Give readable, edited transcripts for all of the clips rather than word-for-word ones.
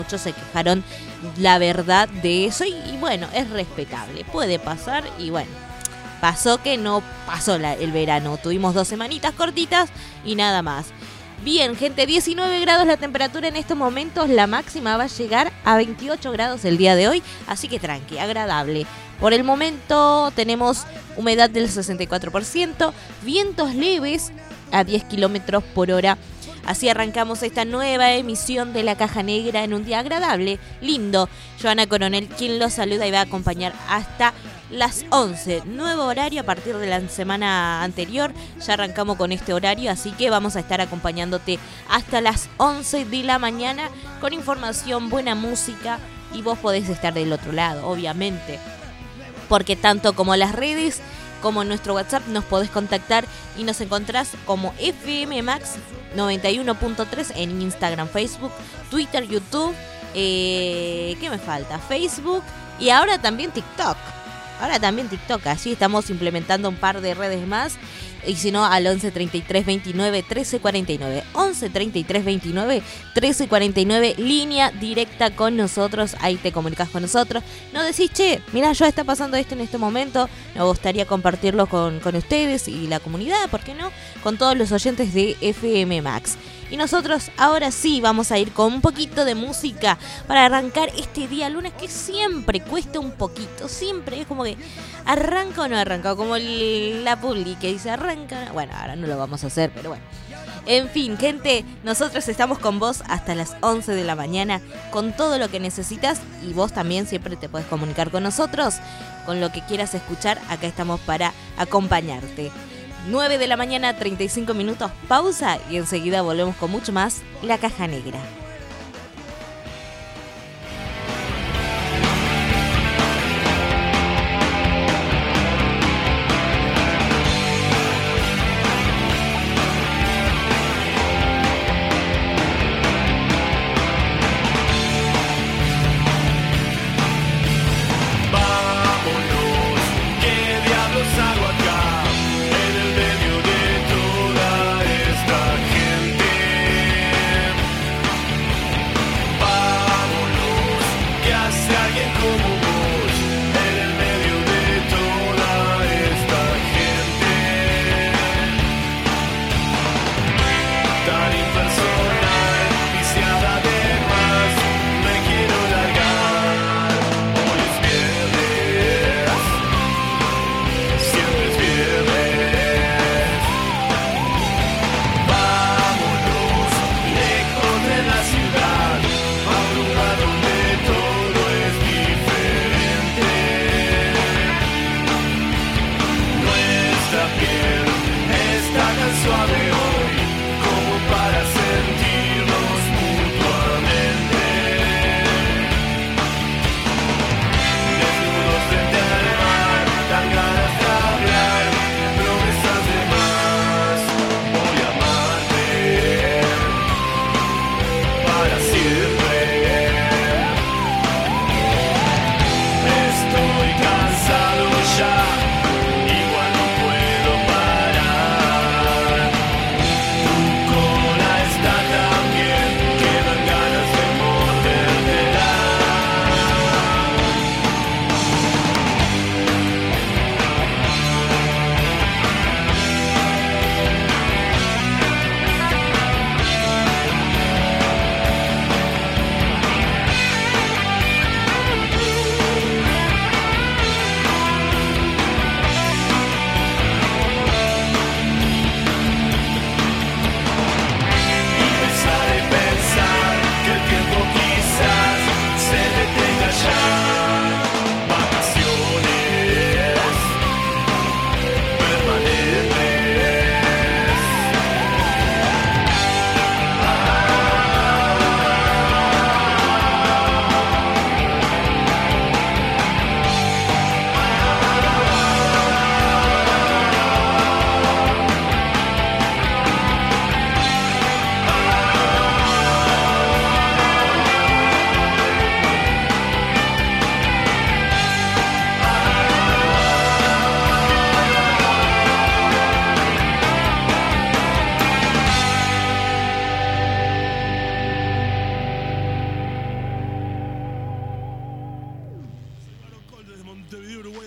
Muchos se quejaron, la verdad, de eso y bueno, es respetable, puede pasar y bueno, pasó que no pasó el verano, tuvimos 2 semanitas cortitas y nada más. Bien, gente, 19 grados la temperatura en estos momentos, la máxima va a llegar a 28 grados el día de hoy, así que tranqui, agradable. Por el momento tenemos humedad del 64%, vientos leves a 10 kilómetros por hora. Así arrancamos esta nueva emisión de La Caja Negra en un día agradable, lindo. Joana Coronel, quien los saluda y va a acompañar hasta las 11. Nuevo horario a partir de la semana anterior. Ya arrancamos con este horario, así que vamos a estar acompañándote hasta las 11 de la mañana con información, buena música y vos podés estar del otro lado, obviamente. Porque tanto como las redes como en nuestro WhatsApp nos podés contactar y nos encontrás como FM Max 91.3 en Instagram, Facebook, Twitter, YouTube, ¿qué me falta? Facebook y ahora también TikTok. Así estamos implementando un par de redes más. Y si no, al 11 33 29 13 49. 11 33 29 13 49. Línea directa con nosotros. Ahí te comunicas con nosotros. No decís, che, mirá, ya está pasando esto en este momento. Me gustaría compartirlo con ustedes y la comunidad, ¿por qué no? Con todos los oyentes de FM Max. Y nosotros ahora sí vamos a ir con un poquito de música para arrancar este día lunes que siempre cuesta un poquito. Siempre es como que arranca o no arranca, como la publi que dice arranca. Bueno, ahora no lo vamos a hacer, pero bueno. En fin, gente, nosotros estamos con vos hasta las 11 de la mañana con todo lo que necesitas y vos también siempre te podés comunicar con nosotros con lo que quieras escuchar. Acá estamos para acompañarte. 9 de la mañana, 35 minutos, pausa y enseguida volvemos con mucho más La Caja Negra.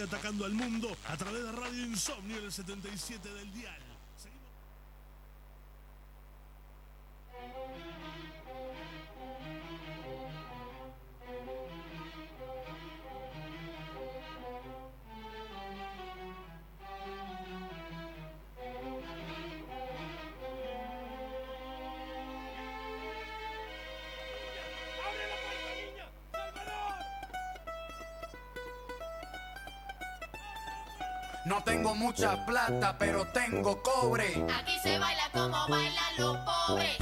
atacando al mundo a través de Radio Insomnio en el 77 del dial. No tengo mucha plata, pero tengo cobre. Aquí se baila como bailan los pobres.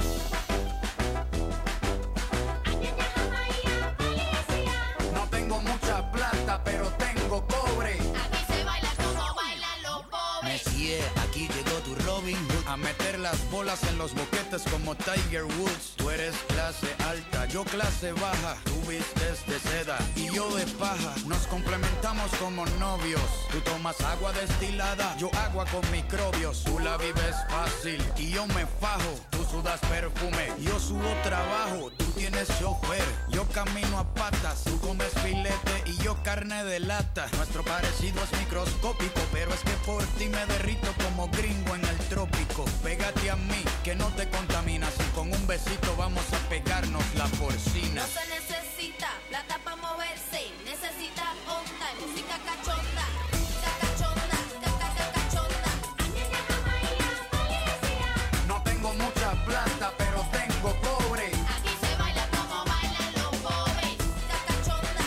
No tengo mucha plata, pero tengo cobre. Aquí se baila como bailan los pobres. Messier, aquí llegó tu Robin Hood a meter las bolas en los boquetes como Tiger Woods. Tú eres clase alta, yo clase baja. Tú vistes de seda y yo de paja. Nos complementamos como novios. Tú tomas agua destilada, yo agua con microbios. Tú la vives fácil y yo me fajo. Tú sudas perfume, yo subo trabajo. Tú tienes chofer, yo camino a patas. Tú comes filete y yo carne de lata. Nuestro parecido es microscópico, pero es que por ti me derrito como gringo en el trópico. Pégate a mí, que no te contaminas. Y con un besito vamos a pegarnos la porcina. No se necesita plata para moverse. Necesita onda y música cachonda. No tengo mucha plata, pero tengo cobre. Aquí se baila como bailan los pobres. Cachonda.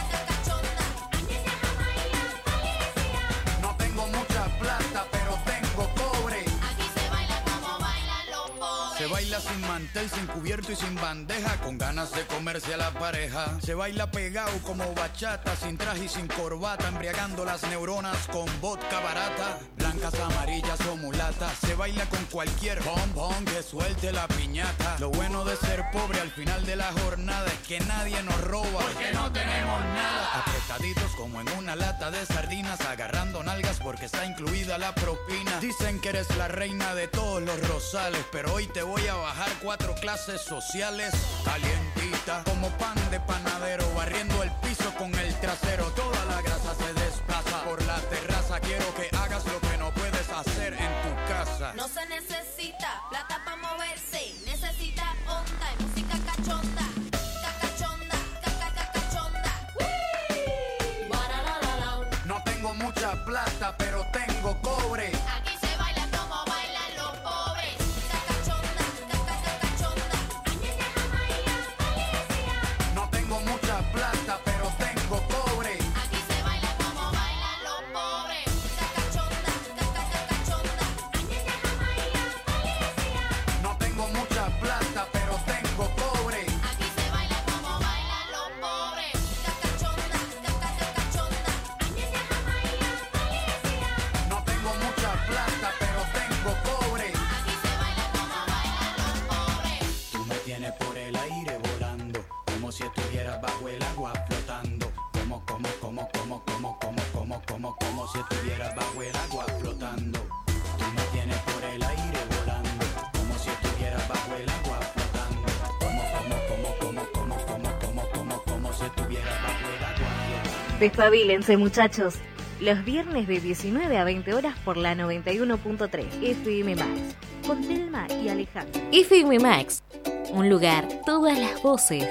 No tengo mucha plata, pero tengo cobre. Aquí se baila como bailan los pobres. Se baila sin mantel, sin cubierto y sin bandeja, con ganas de comerse a la pareja. Se baila pegado como bachata, sin traje y sin corbata, embriagando las neuronas con vodka barata. Blancas, amarillas o mulatas. Se baila con cualquier bombón que suelte la piñata. Lo bueno de ser pobre al final de la jornada es que nadie nos roba, porque no tenemos nada. Apretaditos como en una lata de sardinas, agarrando nalgas porque está incluida la propina. Dicen que eres la reina de todos los rosales, pero hoy te voy a bajar 4 clases sociales. Calientita como pan de panadero, barriendo el piso con el trasero. Toda la grasa se desplaza por la terraza. Quiero que hagas lo que no puedes hacer en tu casa. No se necesita plata para moverse. Necesita onda y música cachonda. No tengo mucha plata, pero tengo cobre. Aquí se baila como bailan los pobres. No tengo mucha plata, pero tengo cobre. Aquí se baila como bailan los pobres. No tengo mucha plata, pero tengo cobre. Aquí se baila como bailan los pobres. No tengo mucha plata, pero tengo cobre. Aquí se baila como bailan los pobres. Tú me tienes por el aire volando, como si estuvieras bajo el agua flotando. Como si estuvieras bajo el agua flotando. Tú me tienes por el aire volando, como si estuvieras bajo el agua flotando. Como si estuvieras bajo el agua flotando. Despabilense, muchachos. Los viernes de 19 a 20 horas por la 91.3 FM Max. Con Telma y Alejandro. FM Max, un lugar, todas las voces.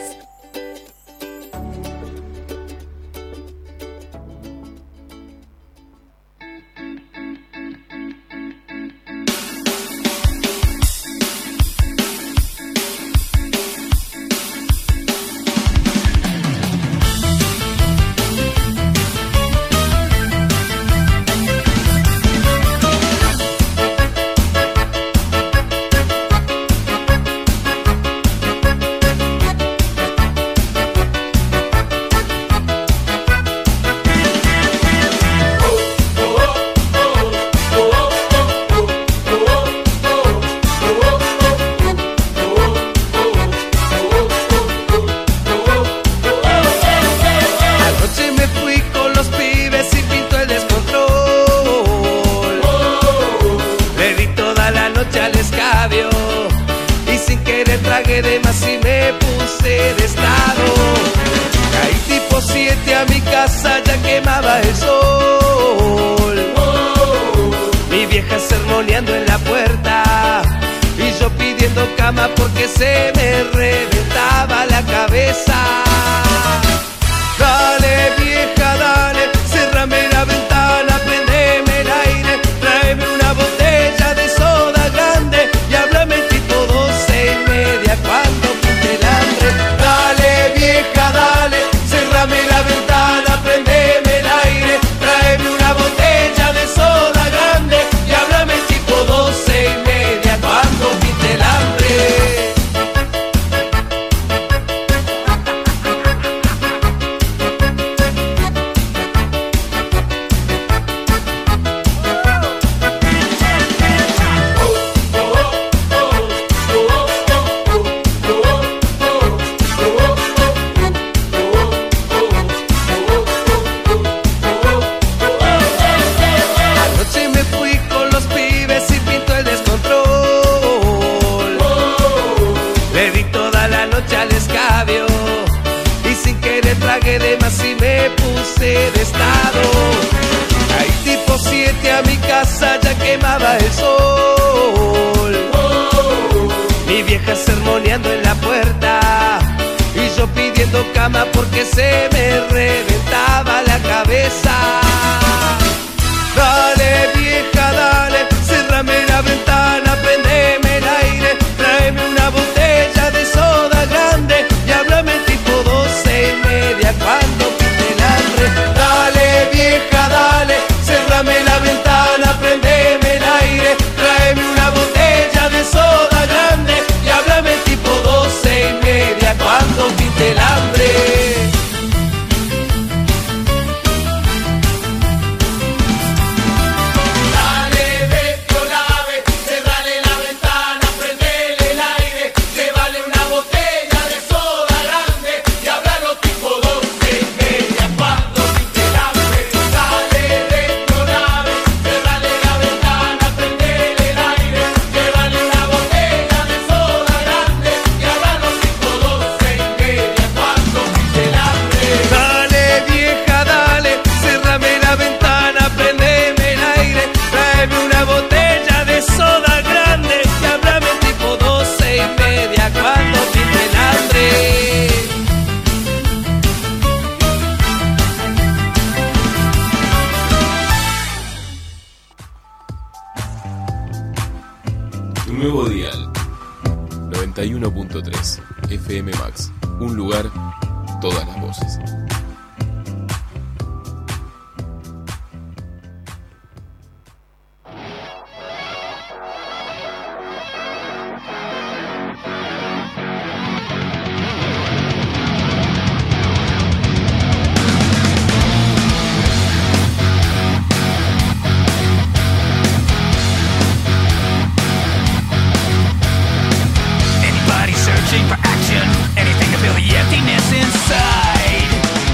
tragué de más y me puse de estado. Caí tipo 7 a mi casa, ya quemaba el sol. sermoneando en la puerta y yo pidiendo cama porque se me reventaba la cabeza. Dale vieja, dale, cerrame la ventana, prendeme el aire, tráeme una botella de soda grande y háblame tipo 12:30 cuando pinte el hambre. Dale vieja, dale, cerrame la ventana, prendeme el aire, tráeme una botella de soda grande y háblame tipo 12:30 cuando pinte el hambre. Anoche me fui con los pibes y pinto el descontrol. Le di toda la noche al escabio y sin querer tragué de más y me puse de estado. Ahí tipo 7 a mi casa ya quemaba el sol. Mi vieja sermoneando en la puerta y yo pidiendo cama porque se me reventaba la cabeza. Dale vieja, dale, cerrame la ventana, prendeme el aire, tráeme una botella de soda grande y háblame tipo 12:30 cuando pinte el hambre. Dale vieja, dale, cerrame la ventana, prendeme el aire, tráeme una botella de soda grande y háblame tipo 12:30 cuando pinte el hambre. Dale vieja, dale, cerrame la ventana, prendeme el aire, tráeme una botella de soda grande y háblame tipo 12:30 cuando pinte el hambre. Tu nuevo dial 91.3 FM Max. Un lugar, todas las voces. Anybody searching for action, anything to fill the emptiness inside.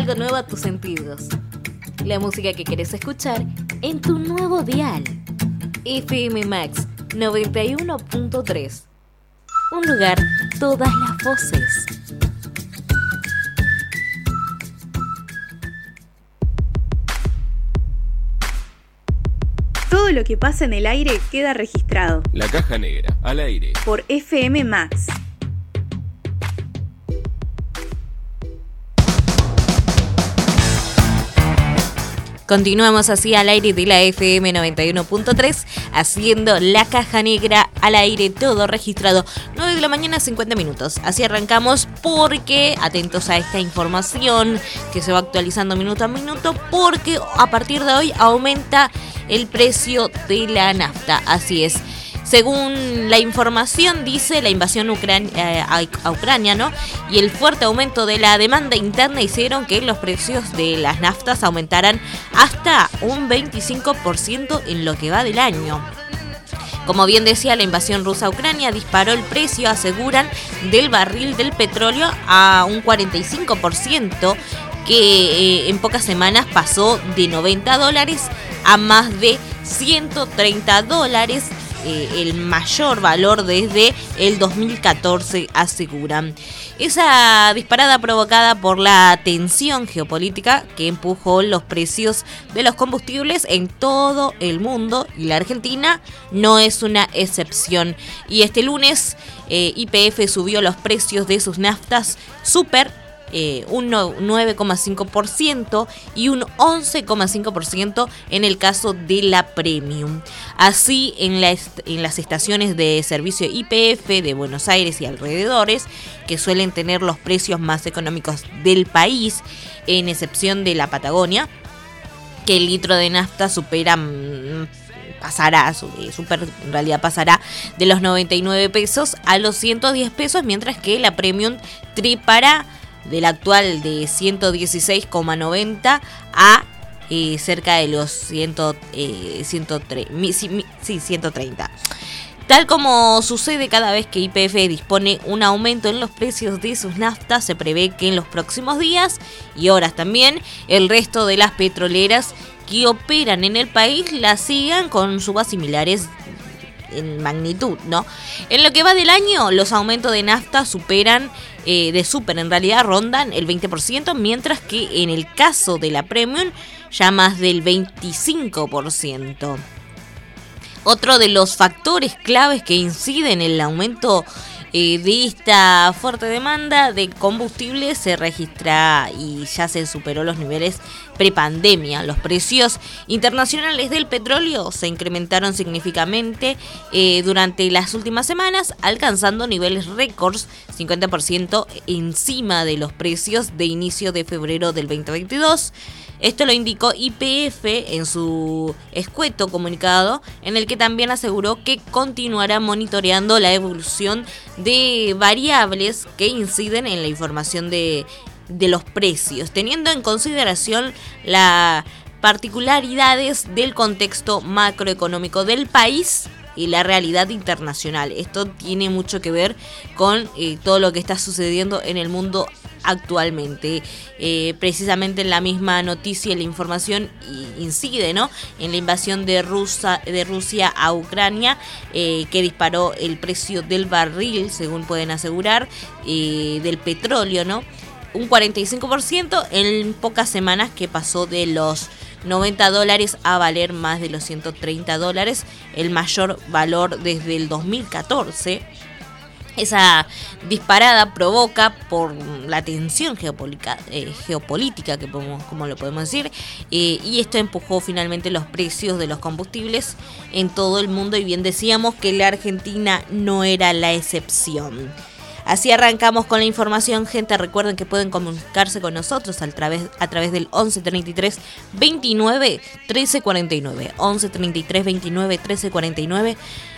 algo nuevo a tus sentidos. La música que querés escuchar en tu nuevo dial. FM Max 91.3. Un lugar, todas las voces. Todo lo que pasa en el aire queda registrado. La caja negra, al aire. Por FM Max. Continuamos así al aire de la FM 91.3, haciendo la caja negra al aire, todo registrado. 9 de la mañana, 50 minutos. Así arrancamos porque, atentos a esta información que se va actualizando minuto a minuto, porque a partir de hoy aumenta el precio de la nafta. Así es. Según la información, dice, la invasión a Ucrania, ¿no? Y el fuerte aumento de la demanda interna hicieron que los precios de las naftas aumentaran hasta un 25% en lo que va del año. Como bien decía, la invasión rusa a Ucrania disparó el precio, aseguran, del barril del petróleo a un 45%, que en pocas semanas pasó de $90 a más de $130. El mayor valor desde el 2014, aseguran. Esa disparada provocada por la tensión geopolítica que empujó los precios de los combustibles en todo el mundo, y la Argentina no es una excepción. Y este lunes YPF subió los precios de sus naftas super un 9,5% y un 11,5% en el caso de la Premium. Así, en las estaciones de servicio YPF de Buenos Aires y alrededores, que suelen tener los precios más económicos del país, en excepción de la Patagonia, que el litro de nafta pasará de los 99 pesos a los 110 pesos, mientras que la Premium tripará del actual de 116,90 a cerca de los 130. Tal como sucede cada vez que YPF dispone un aumento en los precios de sus naftas, se prevé que en los próximos días y horas también el resto de las petroleras que operan en el país las sigan con subas similares en magnitud, ¿no? En lo que va del año, los aumentos de nafta en realidad rondan el 20%, mientras que en el caso de la Premium ya más del 25%. Otro de los factores claves que inciden en el aumento de esta fuerte demanda de combustible se registra y ya se superó los niveles prepandemia. Los precios internacionales del petróleo se incrementaron significativamente durante las últimas semanas, alcanzando niveles récords, 50% encima de los precios de inicio de febrero del 2022. Esto lo indicó YPF en su escueto comunicado, en el que también aseguró que continuará monitoreando la evolución de variables que inciden en la información de los precios, teniendo en consideración las particularidades del contexto macroeconómico del país y la realidad internacional. Esto tiene mucho que ver con todo lo que está sucediendo en el mundo actualmente. Precisamente en la misma noticia, la información incide, ¿no?, en la invasión de Rusia a Ucrania, que disparó el precio del barril, según pueden asegurar, del petróleo, ¿no?, un 45% en pocas semanas, que pasó de los $90 a valer más de los $130, el mayor valor desde el 2014. Esa disparada provoca por la tensión geopolítica, que como lo podemos decir, y esto empujó finalmente los precios de los combustibles en todo el mundo, y bien decíamos que la Argentina no era la excepción. Así arrancamos con la información, gente. Recuerden que pueden comunicarse con nosotros a través del 11 33 29 13 49. 11 33 29 13 49.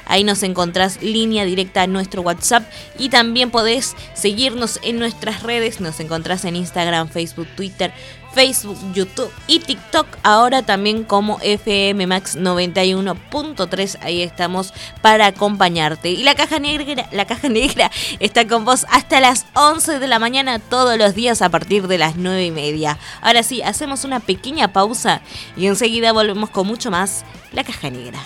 Ahí nos encontrás línea directa a nuestro WhatsApp y también podés seguirnos en nuestras redes. Nos encontrás en Instagram, Facebook, Twitter, YouTube y TikTok, ahora también como FM Max 91.3. Ahí estamos para acompañarte. Y la caja negra está con vos hasta las 11 de la mañana todos los días a partir de las 9:30. Ahora sí, hacemos una pequeña pausa y enseguida volvemos con mucho más La Caja Negra.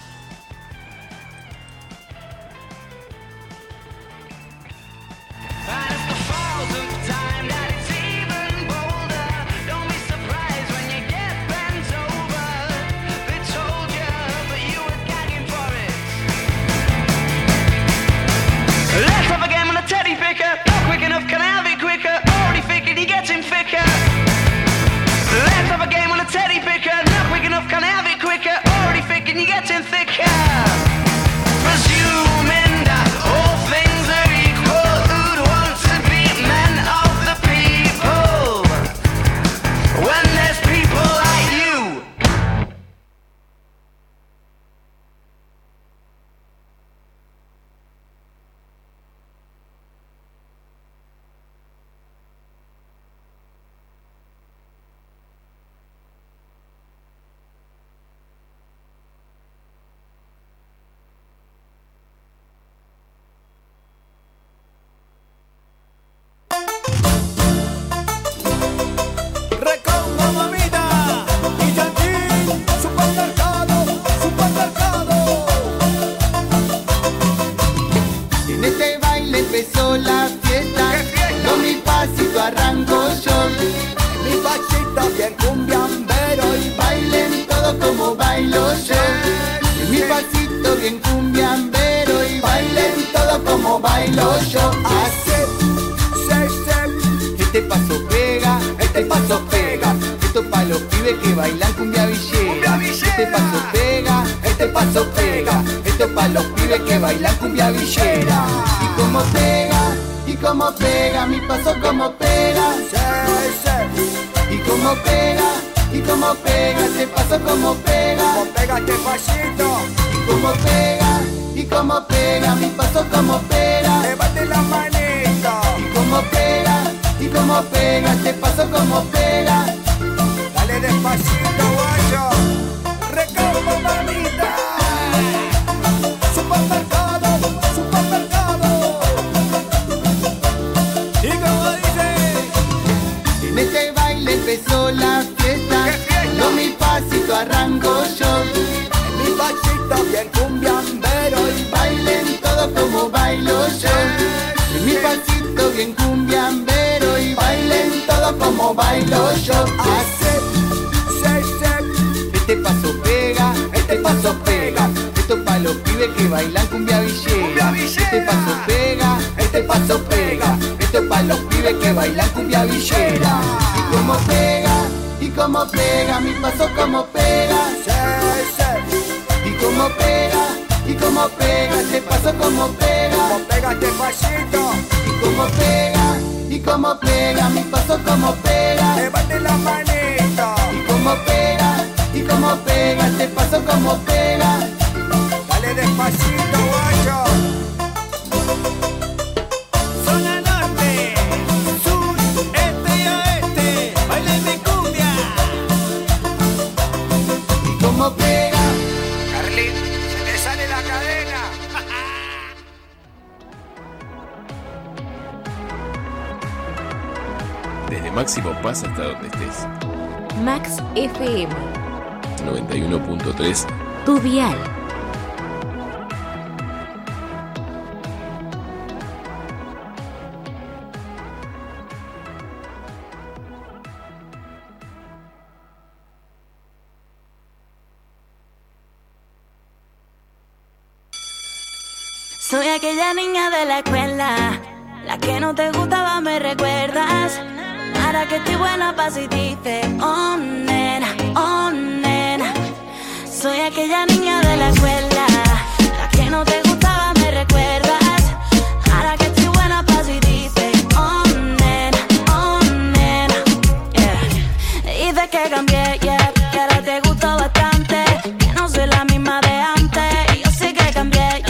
Desde Máximo pasa hasta donde estés. Max FM 91.3. Tu dial. Soy aquella niña de la escuela, la que no te gustaba, me recuerdas. Ahora que estoy buena pa' si dices, oh nena, oh nena. Soy aquella niña de la escuela, la que no te gustaba, me recuerdas. Ahora que estoy buena pa' si dices, oh nena, yeah. Dices que cambié, yeah, que ahora te gusto bastante, que no soy la misma de antes. Yo sé que cambié,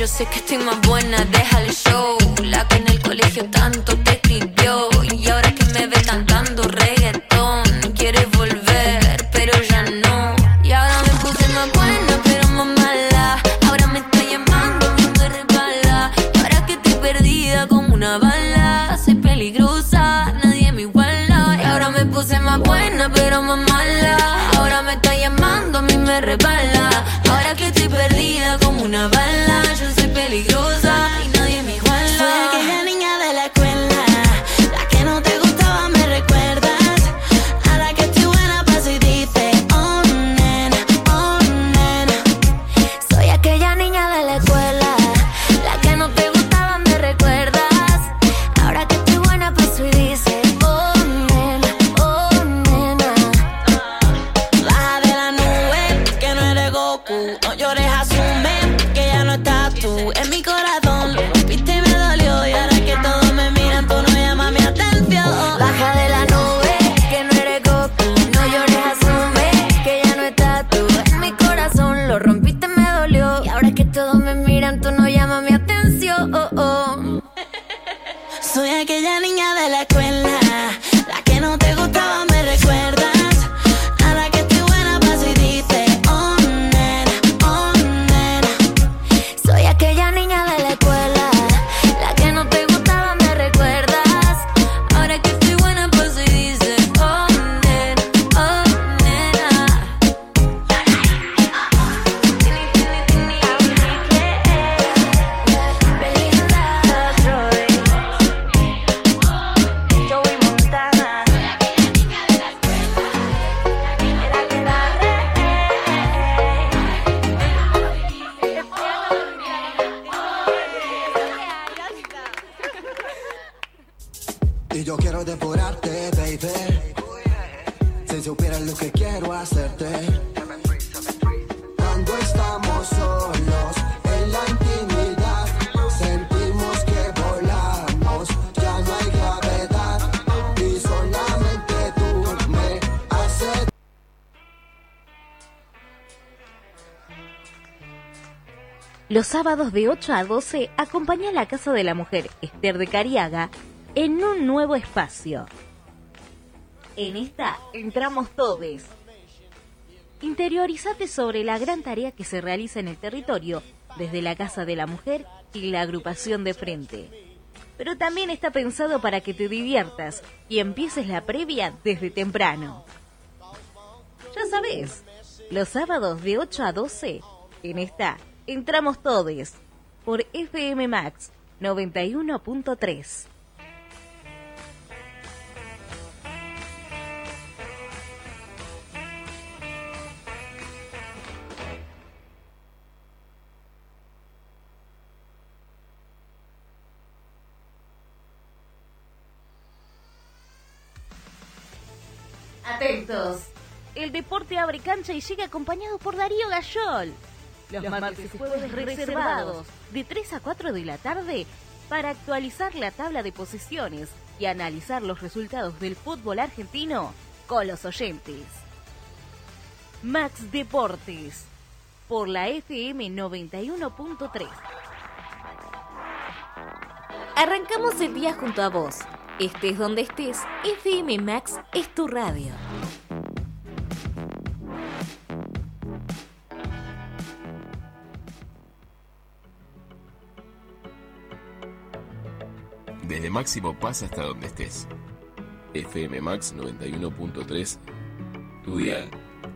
yo sé que estoy más buena, déjale show. La que en el colegio tanto te escribió y ahora que me ve cantando reggaetón quiere volver, pero ya no. Y ahora me puse más buena, pero más mala. Ahora me está llamando, me resbala. Y ahora que estoy perdida como una bala, soy peligrosa, nadie me iguala. Y ahora me puse más buena, pero más mala. Ahora me está llamando, a mí me resbala. Ahora que estoy perdida como una bala, yo soy peligrosa y nadie me iguala. Soy aquella niña de la escuela, la que no te gustaba, me recuerdas. Ahora que estoy buena paso y dice, oh nena, oh nena. Soy aquella niña de la escuela, la que no te gustaba, me recuerdas. Ahora que estoy buena paso y dice, oh nena, oh nena. Baja de la nube, que no eres Goku. No llores, asume que ya no estás tú en mi corazón. Lo rompiste y me dolió y ahora que todos me miran tú no llamas mi atención. Baja de la nube, que no eres Goku. No llores, asume que ya no estás tú en mi corazón. Lo rompiste, me dolió y ahora que todos me miran tú no llamas mi atención. Soy aquella niña de la escuela, la que no te gustaba, me recuerdas. Ahora que estoy buena paso y dice, oh nena, oh nena. Soy aquella niña de la escuela, la que no te gustaba, me recuerdas. Ahora que estoy buena paso y dice, oh nena, oh nena. Joey Montana. Y yo quiero devorarte, baby. Si supieras lo que quiero hacerte. Cuando estamos solos en la intimidad, sentimos que volamos, ya no hay gravedad. Y solamente tú me haces. Los sábados de 8 a 12 acompaña a la Casa de la Mujer Esther de Cariaga en un nuevo espacio. En esta entramos todos. Interiorizate sobre la gran tarea que se realiza en el territorio desde la Casa de la Mujer y la agrupación de frente. Pero también está pensado para que te diviertas y empieces la previa desde temprano. Ya sabes, los sábados de 8 a 12, en esta entramos todos por FM Max 91.3. Atentos. El deporte abre cancha y llega acompañado por Darío Gayol. Los martes y jueves reservados de 3 a 4 de la tarde para actualizar la tabla de posiciones y analizar los resultados del fútbol argentino con los oyentes. Max Deportes por la FM 91.3. Arrancamos el día junto a vos. Estés donde estés, FM Max es tu radio. Desde Máximo pasa hasta donde estés. FM Max 91.3, tu dial.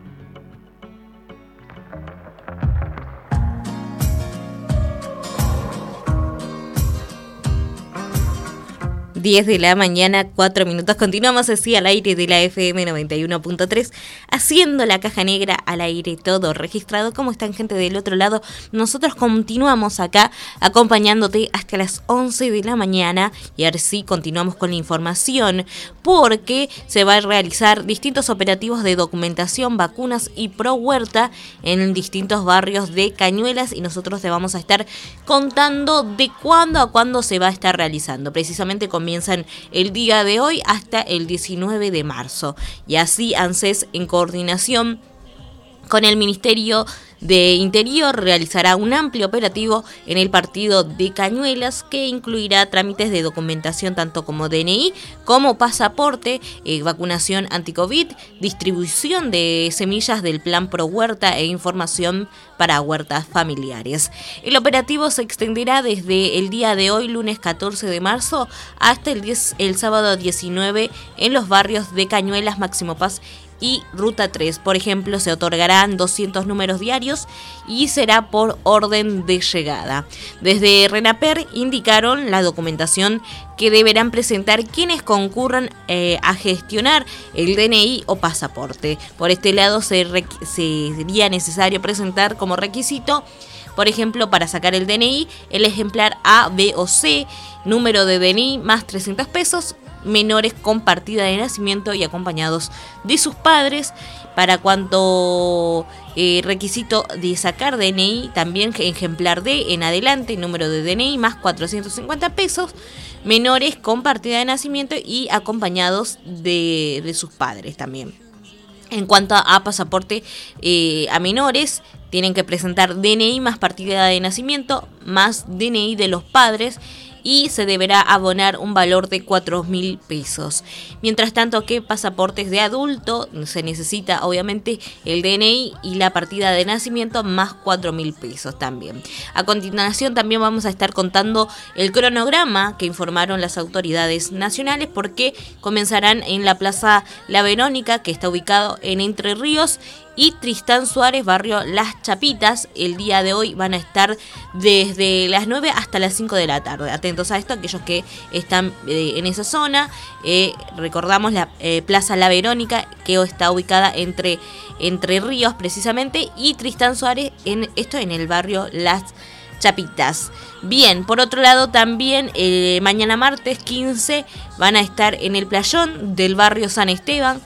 10 de la mañana, 4 minutos. Continuamos así al aire de la FM 91.3, haciendo la caja negra al aire, todo registrado. ¿Cómo están, gente del otro lado? Nosotros continuamos acá acompañándote hasta las 11 de la mañana y ahora sí continuamos con la información porque se va a realizar distintos operativos de documentación, vacunas y pro huerta en distintos barrios de Cañuelas y nosotros te vamos a estar contando de cuándo a cuándo se va a estar realizando. Precisamente comienzan el día de hoy hasta el 19 de marzo. Y así ANSES, en coordinación con el Ministerio de Interior realizará un amplio operativo en el partido de Cañuelas que incluirá trámites de documentación tanto como DNI, como pasaporte, vacunación anti-COVID, distribución de semillas del Plan Pro Huerta e información para huertas familiares. El operativo se extenderá desde el día de hoy, lunes 14 de marzo, hasta el sábado 19 en los barrios de Cañuelas, Máximo Paz y Ruta 3. Por ejemplo, se otorgarán 200 números diarios y será por orden de llegada. Desde RENAPER indicaron la documentación que deberán presentar quienes concurran a gestionar el DNI o pasaporte. Por este lado, sería necesario presentar como requisito, por ejemplo, para sacar el DNI, el ejemplar A, B o C, número de DNI más 300 pesos, menores con partida de nacimiento y acompañados de sus padres. Para cuanto requisito de sacar DNI, también ejemplar D en adelante, número de DNI más 450 pesos, menores con partida de nacimiento y acompañados de sus padres también. En cuanto a pasaporte a menores, tienen que presentar DNI más partida de nacimiento más DNI de los padres y se deberá abonar un valor de 4.000 pesos. Mientras tanto que pasaportes de adulto se necesita obviamente el DNI y la partida de nacimiento más 4.000 pesos también. A continuación también vamos a estar contando el cronograma que informaron las autoridades nacionales, porque comenzarán en la Plaza La Verónica, que está ubicado en Entre Ríos y Tristán Suárez, barrio Las Chapitas. El día de hoy van a estar desde las 9 hasta las 5 de la tarde. Atentos a esto, aquellos que están en esa zona. Recordamos la Plaza La Verónica, que está ubicada entre Ríos precisamente y Tristán Suárez, en el barrio Las Chapitas. Bien, por otro lado también mañana martes 15 van a estar en el playón del barrio San Esteban,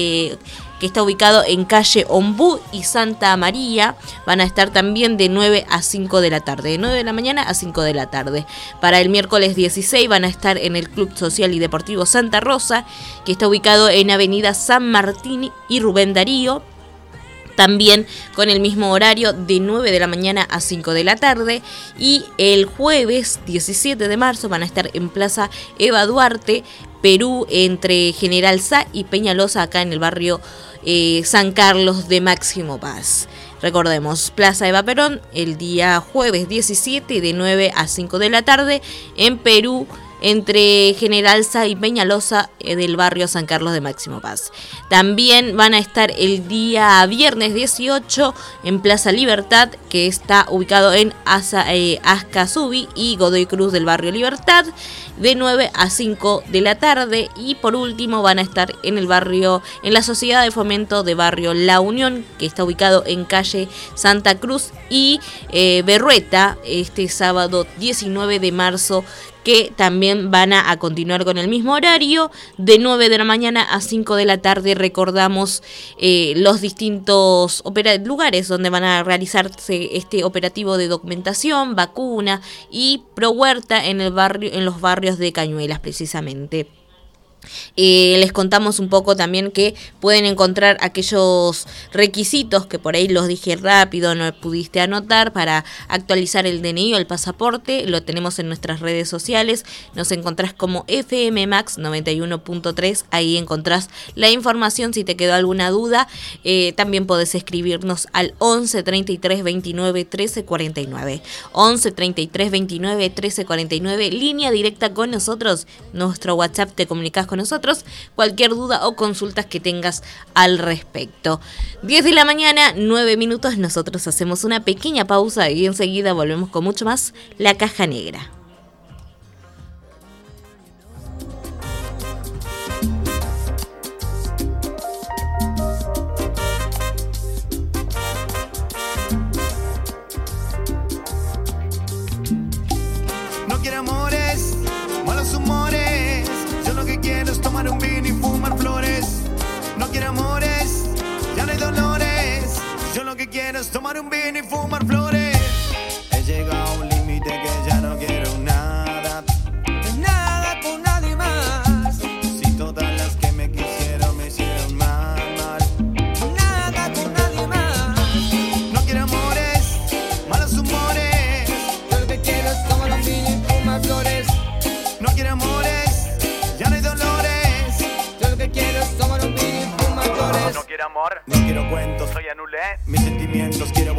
que está ubicado en calle Ombú y Santa María. Van a estar también de 9 a 5 de la tarde, de 9 de la mañana a 5 de la tarde. Para el miércoles 16 van a estar en el Club Social y Deportivo Santa Rosa, que está ubicado en Avenida San Martín y Rubén Darío, también con el mismo horario de 9 de la mañana a 5 de la tarde. Y el jueves 17 de marzo van a estar en Plaza Eva Duarte, Perú, entre General Sá y Peñalosa, acá en el barrio San Carlos de Máximo Paz. Recordemos, Plaza Eva Perón, el día jueves 17 de 9 a 5 de la tarde, en Perú, entre General Sá y Peñalosa, del barrio San Carlos de Máximo Paz. También van a estar el día viernes 18 en Plaza Libertad, que está ubicado en Ascasubi y Godoy Cruz del barrio Libertad, de 9 a 5 de la tarde. Y por último van a estar en la Sociedad de Fomento de Barrio La Unión, que está ubicado en calle Santa Cruz y Berrueta, este sábado 19 de marzo, que también van a continuar con el mismo horario, de 9 de la mañana a 5 de la tarde. Recordamos los distintos lugares donde van a realizarse este operativo de documentación, vacuna y pro huerta en los barrios de Cañuelas precisamente. Les contamos un poco también que pueden encontrar aquellos requisitos que por ahí los dije rápido, no pudiste anotar, para actualizar el DNI o el pasaporte. Lo tenemos en nuestras redes sociales, nos encontrás como FM Max 91.3, ahí encontrás la información. Si te quedó alguna duda, también podés escribirnos al 11 33 29 13 49, 11 33 29 13 49, línea directa con nosotros, nuestro WhatsApp, te comunicás con nosotros, cualquier duda o consultas que tengas al respecto. 10 de la mañana, 9 minutos, nosotros hacemos una pequeña pausa y enseguida volvemos con mucho más La Caja Negra. No quiero amores, malos humores. Yo lo que quiero es tomar un vino y fumar flores. No quiero amores, ya no hay dolores. Yo lo que quiero es tomar un vino y fumar flores. He llegado a un límite que ya no quiero nada, nada con nadie más. Si todas las que me quisieron me hicieron mal, nada con nadie más. No quiero amor.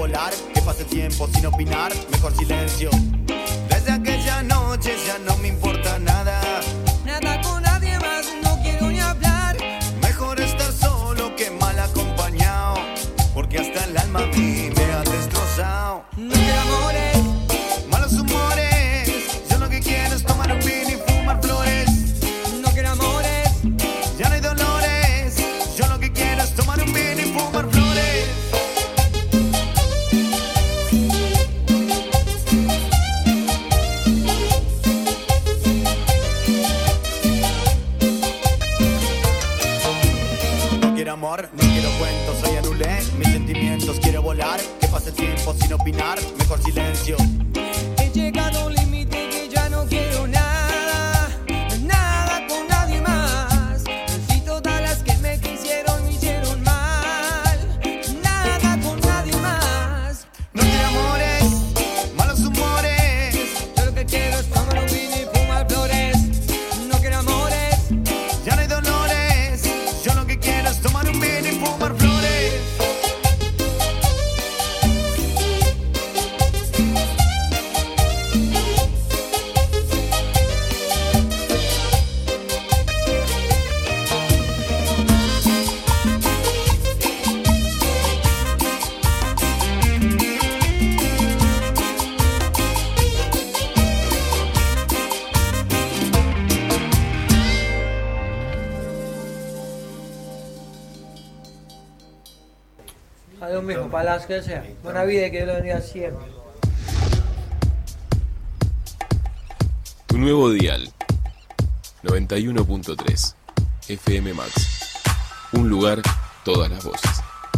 volar, que pase tiempo sin opinar, mejor silencio. Desde aquella noche ya no me importa nada. Nada con nadie más, no quiero ni hablar. Mejor estar solo que mal acompañado, porque hasta el alma a mí me ha destrozado. No quiero amores, malos humores. Yo lo que quiero es tomar un vino y fumar flores. no quiero amores, Ya no hay dolores. Yo lo que quiero es tomar un vino y fumar flores. No quiero amor, no quiero cuentos. Hoy anulé mis sentimientos. Quiero volar, que pase tiempo sin opinar, mejor silencio. he llegado a un límite que ya no quiero nada. Nada con nadie más. Si todas las que me quisieron me hicieron mal. Nada con nadie más. No quiero amores, malos humores. Yo lo que quiero es tomar un vino y fumar flores. No quiero amores, Ya no hay dolores. Yo lo que quiero es tomar un vino y fumar flores. a lo mismo, para las que sea. Buena vida y que lo bendiga siempre. Tu nuevo dial 91.3 FM Max. Un lugar, todas las voces.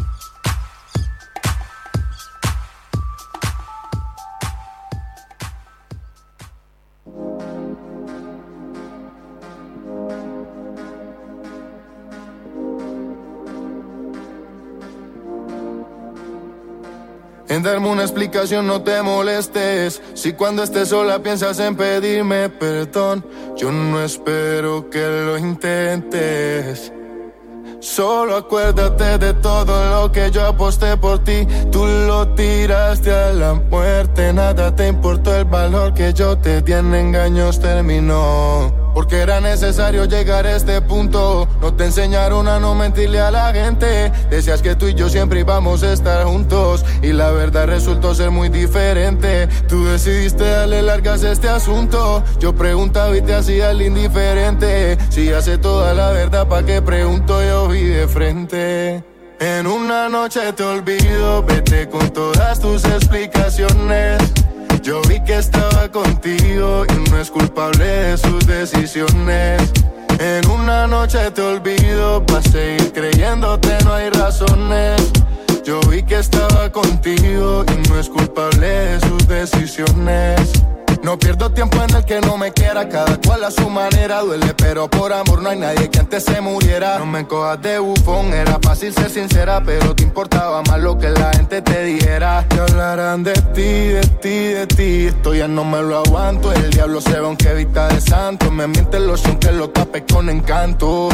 En darme una explicación no te molestes. Si cuando estés sola piensas en pedirme perdón, yo no espero que lo intentes. Solo acuérdate de todo lo que yo aposté por ti. Tú lo tiraste a la muerte. Nada te importó, el valor que yo te di en engaños terminó. Porque era necesario llegar a este punto. No te enseñaron a no mentirle a la gente. Decías que tú y yo siempre íbamos a estar juntos, y la verdad resultó ser muy diferente. Tú decidiste darle largas a este asunto. Yo preguntaba y te hacía el indiferente. Si ya sé toda la verdad, ¿pa' qué pregunto? Yo vi de frente. En una noche te olvido, vete con todas tus explicaciones. Yo vi que estaba contigo y no es culpable de sus decisiones. En una noche te olvido, para seguir creyéndote no hay razones. Yo vi que estaba contigo y no es culpable de sus decisiones. No pierdo tiempo en el que no me quiera, cada cual a su manera. Duele, pero por amor no hay nadie que antes se muriera. No me cojas de bufón, era fácil ser sincera, pero te importaba más lo que la gente te dijera. Que hablarán de ti, de ti, de ti. Esto ya no me lo aguanto. El diablo se ve aunque vista de santo. Me miente el loción que lo tape con encanto.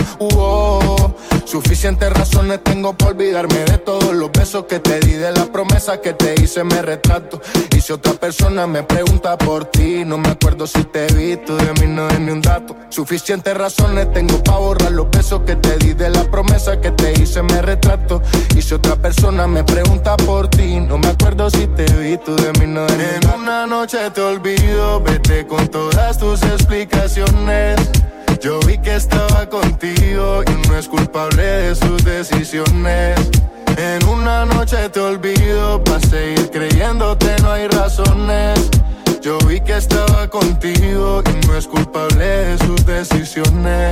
Suficientes razones tengo para olvidarme de todos los besos que te di, de las promesas que te hice, me retrato. Y si otra persona me pregunta por ti, no me acuerdo si te vi, tú de mí no es ni un dato. Suficientes razones tengo para borrar los besos que te di, de las promesas que te hice, me retrato. Y si otra persona me pregunta por ti, no me acuerdo si te vi, tú de mí no es ni un dato. En una noche te olvido, vete con todas tus explicaciones. Yo vi que estaba contigo y no es culpable de sus decisiones. En una noche te olvido, para seguir creyéndote no hay razones. Yo vi que estaba contigo y no es culpable de sus decisiones.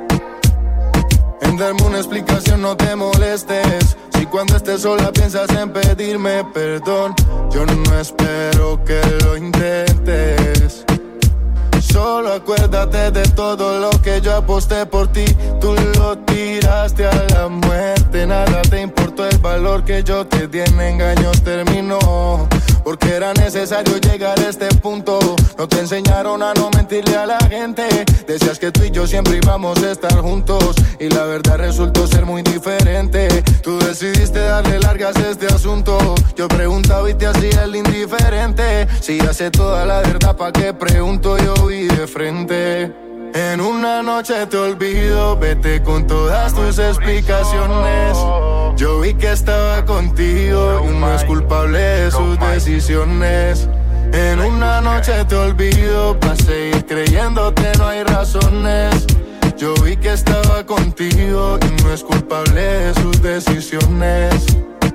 En darme una explicación no te molestes. Si cuando estés sola piensas en pedirme perdón, yo no espero que lo intentes. Solo acuérdate de todo lo que yo aposté por ti. Tú lo tiraste a la muerte. Nada te importó, el valor que yo te di en engaños terminó. Porque era necesario llegar a este punto. No te enseñaron a no mentirle a la gente. Decías que tú y yo siempre íbamos a estar juntos, y la verdad resultó ser muy diferente. Tú decidiste darle largas a este asunto. Yo preguntaba y te hacía el indiferente. Si ya sé toda la verdad, ¿pa' qué pregunto? Yo vi de frente. En una noche te olvido, vete con todas tus explicaciones. Yo vi que estaba contigo y no es culpable de sus decisiones. En una noche te olvido, para seguir creyéndote no hay razones. Yo vi que estaba contigo y no es culpable de sus decisiones.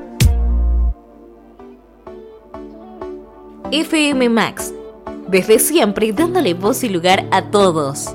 FM Max, desde siempre dándole voz y lugar a todos.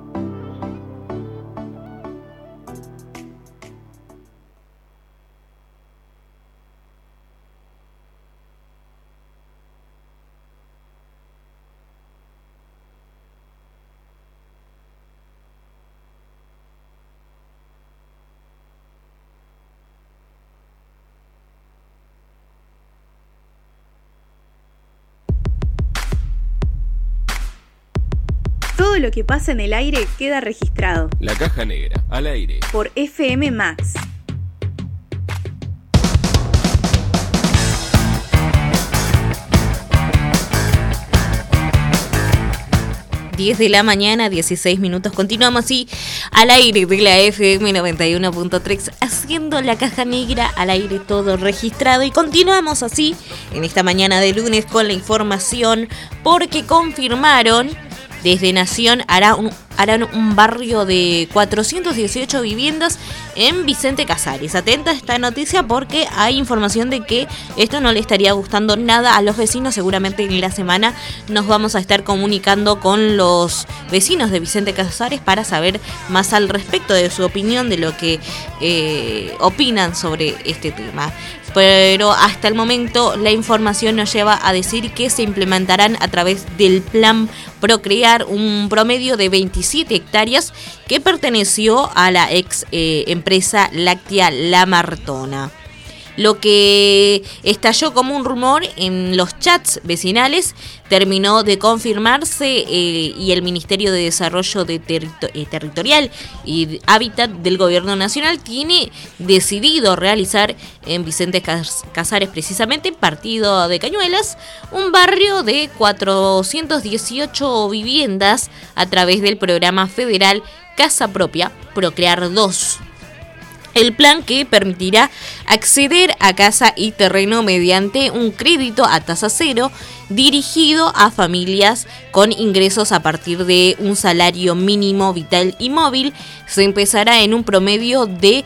Todo lo que pasa en el aire queda registrado La Caja Negra, al aire. por FM Max. De la mañana, 16 minutos. Continuamos así al aire de la FM 91.3, haciendo La Caja Negra, al aire, todo registrado. Y continuamos así en esta mañana de lunes con la información, porque confirmaron desde Nación harán un barrio de 418 viviendas en Vicente Casares. Atenta a esta noticia porque hay información de que esto no le estaría gustando nada a los vecinos. Seguramente en la semana nos vamos a estar comunicando con los vecinos de Vicente Casares para saber más al respecto de su opinión, de lo que opinan sobre este tema. Pero hasta el momento la información nos lleva a decir que se implementarán a través del plan Procrear un promedio de 27 hectáreas que perteneció a la ex empresa láctea La Martona. Lo que estalló como un rumor en los chats vecinales terminó de confirmarse, y el Ministerio de Desarrollo Territorial y Hábitat del Gobierno Nacional tiene decidido realizar en Vicente Casares, precisamente en Partido de Cañuelas, un barrio de 418 viviendas a través del programa federal Casa Propia Procrear 2. El plan que permitirá acceder a casa y terreno mediante un crédito a tasa cero dirigido a familias con ingresos a partir de un salario mínimo vital y móvil. Se empezará en un promedio de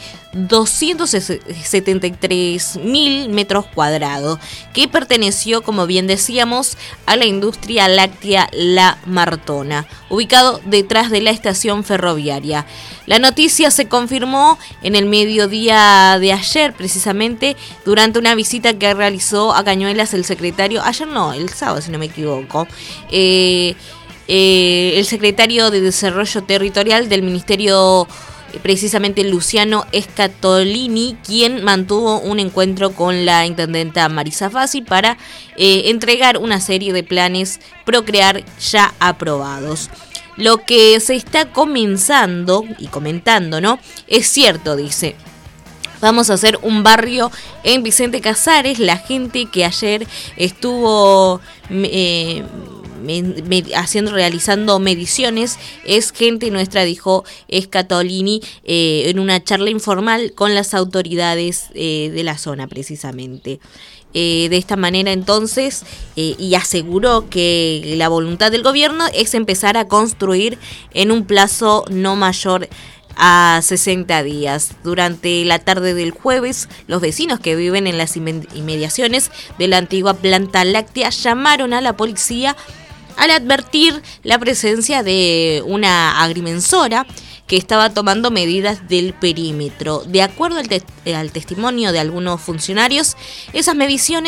273.000 metros cuadrados, que perteneció, como bien decíamos, a la industria láctea La Martona, ubicado detrás de la estación ferroviaria. La noticia se confirmó en el mediodía de ayer, precisamente durante una visita que realizó a Cañuelas el secretario, el sábado si no me equivoco, el secretario de Desarrollo Territorial del Ministerio, precisamente Luciano Scatolini, quien mantuvo un encuentro con la intendenta Marisa Fassi para entregar una serie de planes Procrear ya aprobados. Lo que se está comenzando y comentando, ¿no? Es cierto, dice. Vamos a hacer un barrio en Vicente Casares. La gente que ayer estuvo realizando mediciones es gente nuestra, dijo Scatolini en una charla informal con las autoridades de la zona, precisamente. De esta manera entonces, y aseguró que la voluntad del gobierno es empezar a construir en un plazo no mayor a 60 días. Durante la tarde del jueves, los vecinos que viven en las inmediaciones de la antigua planta láctea llamaron a la policía al advertir la presencia de una agrimensora que estaba tomando medidas del perímetro. De acuerdo al testimonio de algunos funcionarios, esas mediciones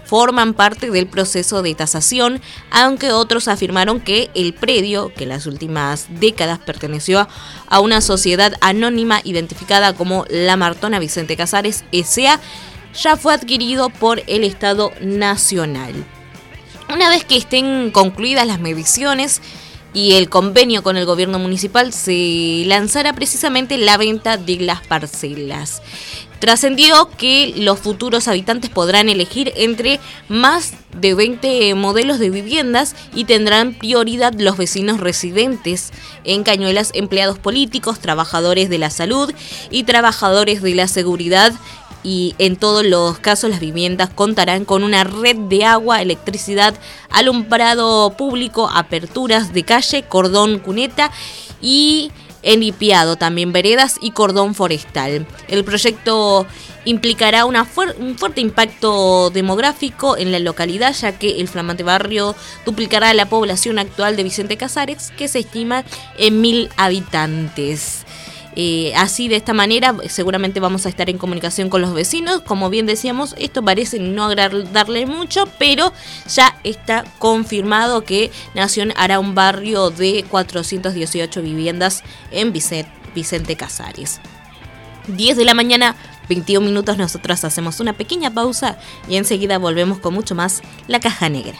forman parte del proceso de tasación, aunque otros afirmaron que el predio, que en las últimas décadas perteneció a una sociedad anónima identificada como La Martona Vicente Casares S.A., ya fue adquirido por el Estado Nacional. Una vez que estén concluidas las mediciones y el convenio con el gobierno municipal, se lanzará precisamente la venta de las parcelas. Trascendió que los futuros habitantes podrán elegir entre más de 20 modelos de viviendas y tendrán prioridad los vecinos residentes en Cañuelas, empleados políticos, trabajadores de la salud y trabajadores de la seguridad. Y en todos los casos las viviendas contarán con una red de agua, electricidad, alumbrado público, aperturas de calle, cordón cuneta y enlipiado, también veredas y cordón forestal. El proyecto implicará un fuerte impacto demográfico en la localidad, ya que el flamante barrio duplicará la población actual de Vicente Casares, que se estima en 1.000 habitantes. Así, de esta manera, seguramente vamos a estar en comunicación con los vecinos. Como bien decíamos, esto parece no agradarle mucho, pero ya está confirmado que Nación hará un barrio de 418 viviendas en Vicente Casares. 10 de la mañana, 21 minutos, nosotros hacemos una pequeña pausa y enseguida volvemos con mucho más La Caja Negra.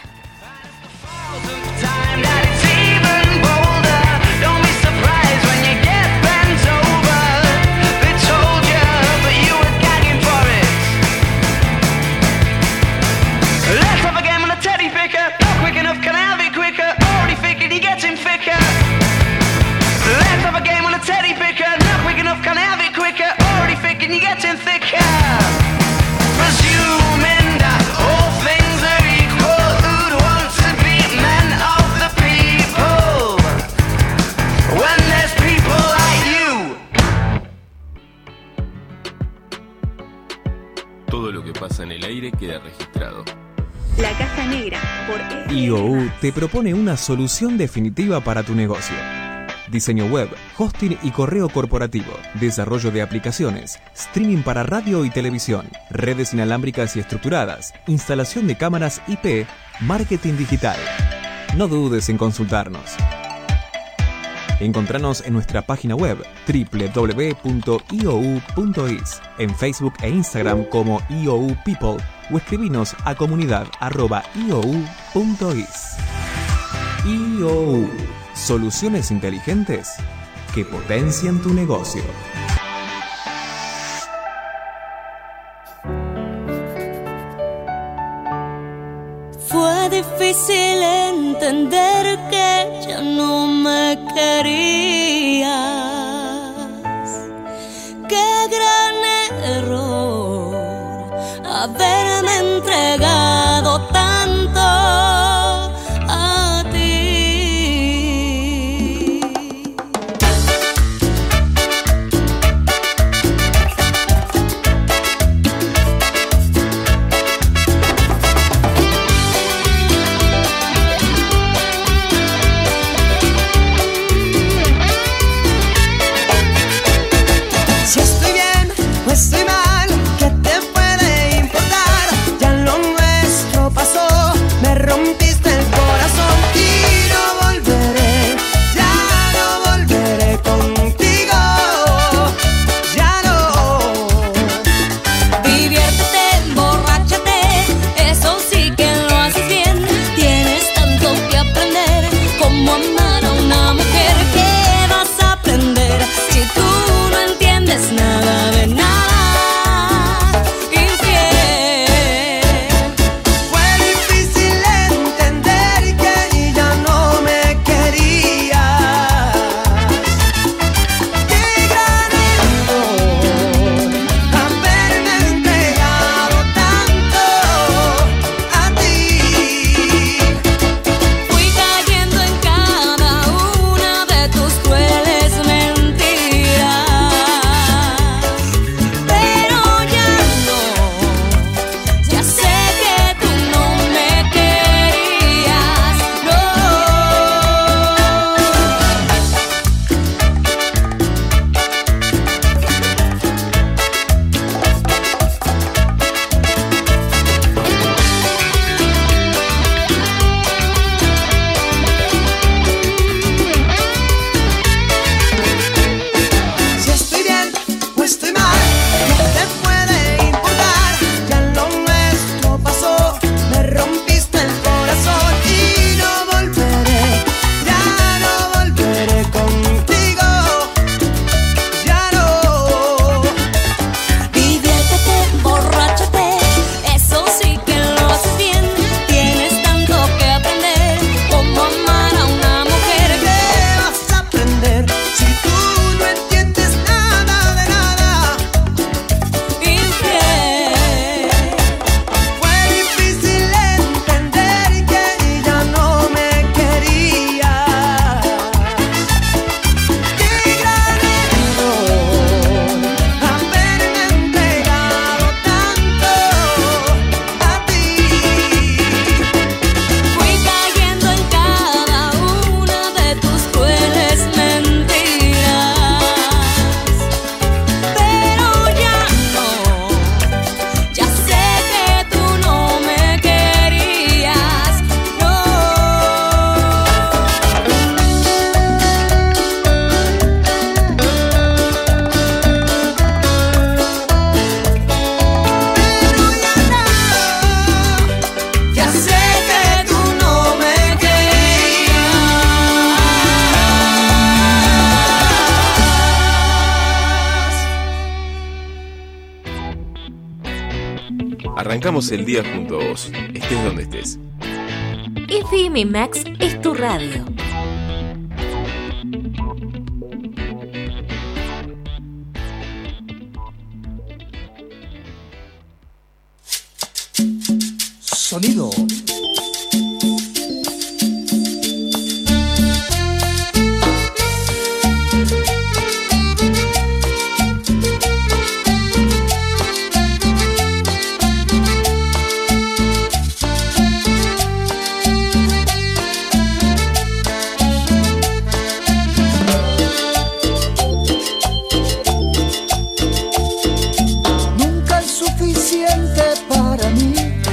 Todo lo que pasa en el aire queda registrado. La Caja Negra por IOU te propone una solución definitiva para tu negocio. Diseño web, hosting y correo corporativo, desarrollo de aplicaciones, streaming para radio y televisión, redes inalámbricas y estructuradas, instalación de cámaras IP, marketing digital. No dudes en consultarnos. Encontranos en nuestra página web www.iou.is, en Facebook e Instagram como IOU People o escribinos a comunidad@iou.is. IOU, soluciones inteligentes que potencian tu negocio. Fue difícil entender que ya no me querías. Qué gran error haberme entregado tanto a ti. Si estoy bien o estoy mal, ¿qué te puede importar? Arrancamos el día junto a vos, estés donde estés. FM Max es tu radio. Sonido. Nunca es suficiente para mí,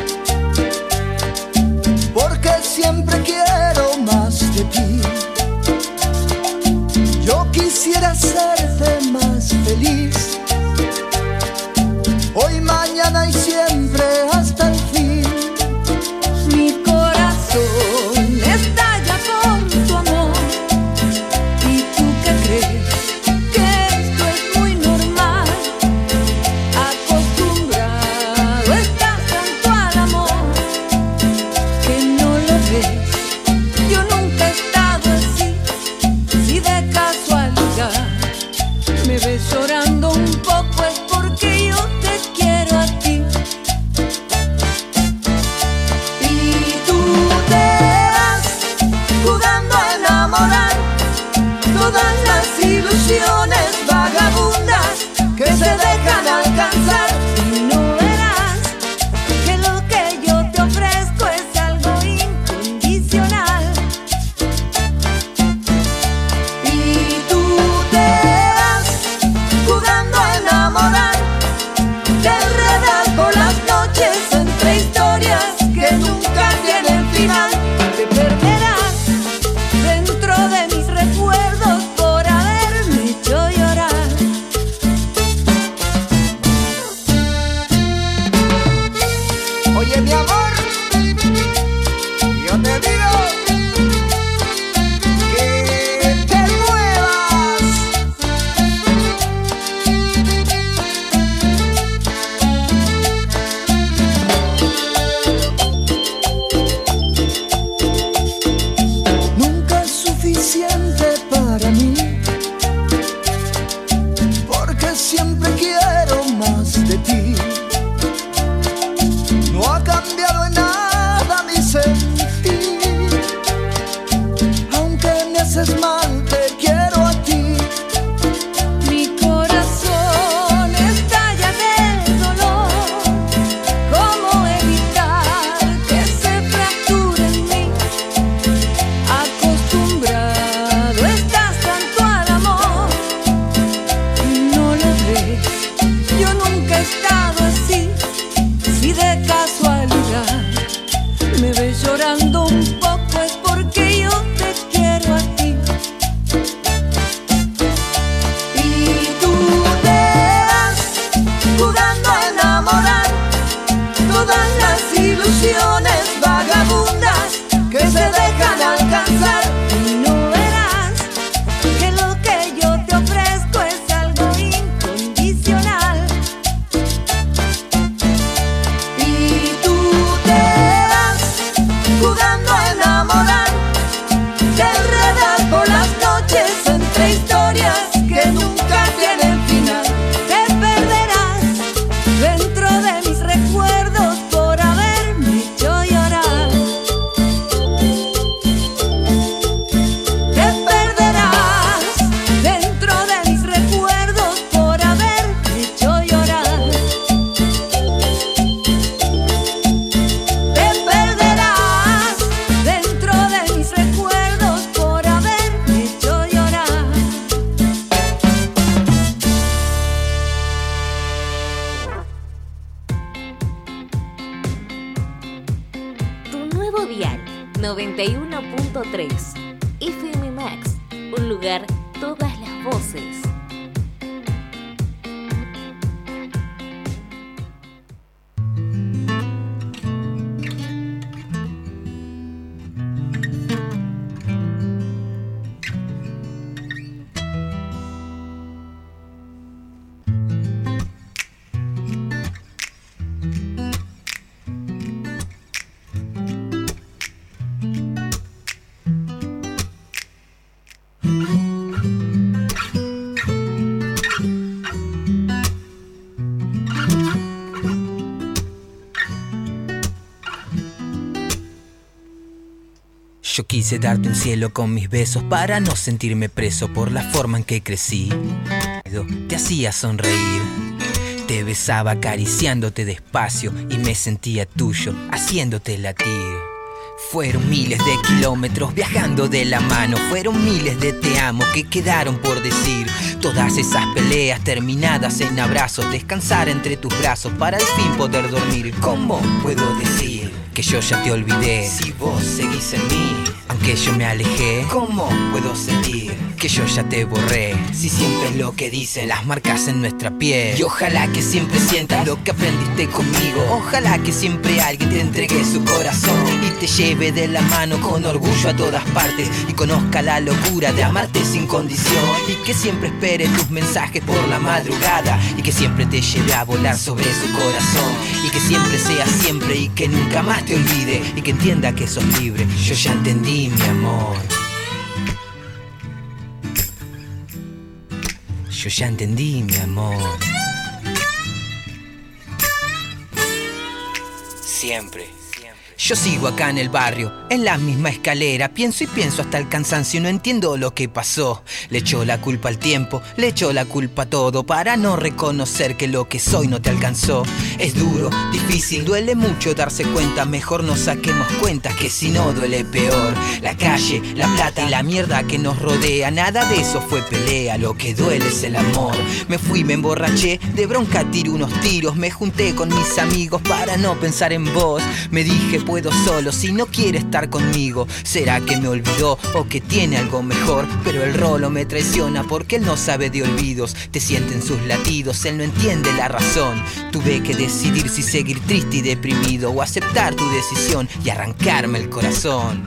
porque siempre quiero más de ti. Yo quisiera hacerte más feliz, hoy, mañana y siempre hasta el fin. Mi corazón estalla por tu amor. ¿Y tú qué crees? Que esto es muy normal. Acostumbrado estás tanto al amor que no lo ves. Yo nunca he estado así. Si de casualidad me ves llorando un poco es porque yo te quiero a ti. Y tú te vas jugando a enamorar todas las ilusiones vagabundas que se dejan alcanzar. Y no verás que lo que yo te ofrezco es algo incondicional. Y tú te vas jugando a enamorar, te enredas por las noches entre historias que nunca tienen final. Te perderás dentro de mis recuerdos por haberme hecho llorar. Oye, mi amor, yo te digo que te muevas. Nunca es suficiente para mí, porque siempre quiero más de ti. No ha cambiado en nada mi sentir, aunque me haces mal, te quiero a ti. Mi corazón estalla de dolor. ¿Cómo evitar que se fracture en mí? Acostumbrado estás tanto al amor y no lo ves. Yo nunca he estado así. Si de casualidad me ves llorando un poco es porque yo te quiero a ti. Y tú te vas jugando a enamorar todas las ilusiones vagabundas que se dejan alcanzar. Y no verás que lo que yo te ofrezco es algo incondicional. Y tú te vas jugando a enamorar, te enredas por las noches entre historias que nunca tienen final. Te perderás dentro de mis recuerdos por haberme hecho llorar. Te perderás dentro de mis recuerdos por haberme hecho llorar. Te perderás dentro de mis recuerdos por haberme hecho llorar. Tu nuevo dial 91.3. FM Max, un lugar, todas las voces. Yo quise darte un cielo con mis besos para no sentirme preso por la forma en que crecí. Te hacía sonreír, te besaba acariciándote despacio y me sentía tuyo, haciéndote latir. Fueron miles de kilómetros viajando de la mano, fueron miles de te amo que quedaron por decir. Todas esas peleas terminadas en abrazos, descansar entre tus brazos para al fin poder dormir. ¿Cómo puedo decir que yo ya te olvidé si vos seguís en mí? Aunque yo me alejé, ¿cómo puedo sentir que yo ya te borré? Si siempre es lo que dicen las marcas en nuestra piel. Y ojalá que siempre sientas lo que aprendiste conmigo. Ojalá que siempre alguien te entregue su corazón y te lleve de la mano con orgullo a todas partes y conozca la locura de amarte sin condición. Y que siempre espere tus mensajes por la madrugada y que siempre te lleve a volar sobre su corazón. Y que siempre sea siempre y que nunca más te olvide y que entienda que sos libre. Yo ya entendí, mi amor. Yo ya entendí, mi amor. Siempre. Yo sigo acá en el barrio, en la misma escalera. Pienso y pienso hasta el cansancio, no entiendo lo que pasó. Le echo la culpa al tiempo, le echo la culpa a todo, para no reconocer que lo que soy no te alcanzó. Es duro, difícil, duele mucho darse cuenta. Mejor no saquemos cuentas, que si no duele peor. La calle, la plata y la mierda que nos rodea, nada de eso fue pelea, lo que duele es el amor. Me fui, me emborraché, de bronca tiré unos tiros. Me junté con mis amigos para no pensar en vos. Me dije puedo solo si no quiere estar conmigo. ¿Será que me olvidó o que tiene algo mejor? Pero el rolo me traiciona porque él no sabe de olvidos. Te sienten sus latidos, él no entiende la razón. Tuve que decidir si seguir triste y deprimido o aceptar tu decisión y arrancarme el corazón.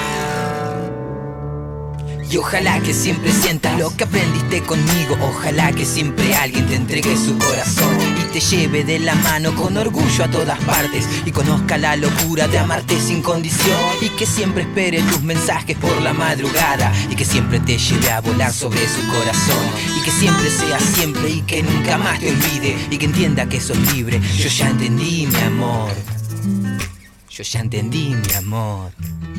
Y ojalá que siempre sientas lo que aprendiste conmigo. Ojalá que siempre alguien te entregue su corazón y te lleve de la mano con orgullo a todas partes y conozca la locura de amarte sin condición. Y que siempre espere tus mensajes por la madrugada y que siempre te lleve a volar sobre su corazón. Y que siempre sea siempre y que nunca más te olvide y que entienda que sos libre. Yo ya entendí, mi amor. Yo ya entendí, mi amor.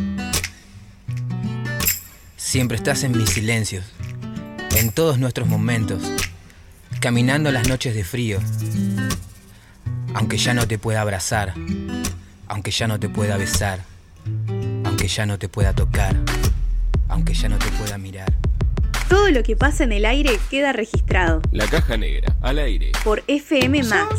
Siempre estás en mis silencios, en todos nuestros momentos, caminando las noches de frío. Aunque ya no te pueda abrazar, aunque ya no te pueda besar, aunque ya no te pueda tocar, aunque ya no te pueda mirar. Todo lo que pasa en el aire queda registrado. La Caja Negra, al aire. Por FM Max.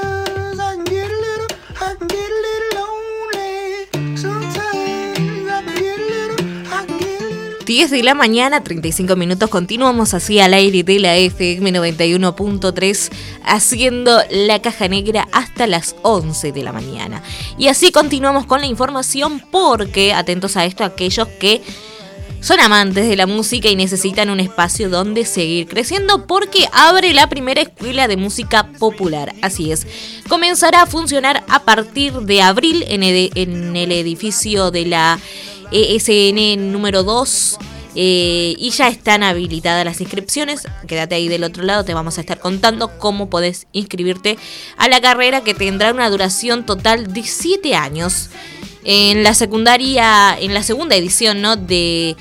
10 de la mañana, 35 minutos, continuamos así al aire de la FM 91.3 haciendo la Caja Negra hasta las 11 de la mañana. Y así continuamos con la información porque, atentos a esto, aquellos que son amantes de la música y necesitan un espacio donde seguir creciendo porque abre la primera escuela de música popular. Así es, comenzará a funcionar a partir de abril en el edificio de la ESN número 2 y ya están habilitadas las inscripciones. Quédate ahí del otro lado, te vamos a estar contando cómo podés inscribirte a la carrera que tendrá una duración total de 7 años. En la segunda edición, ¿no? de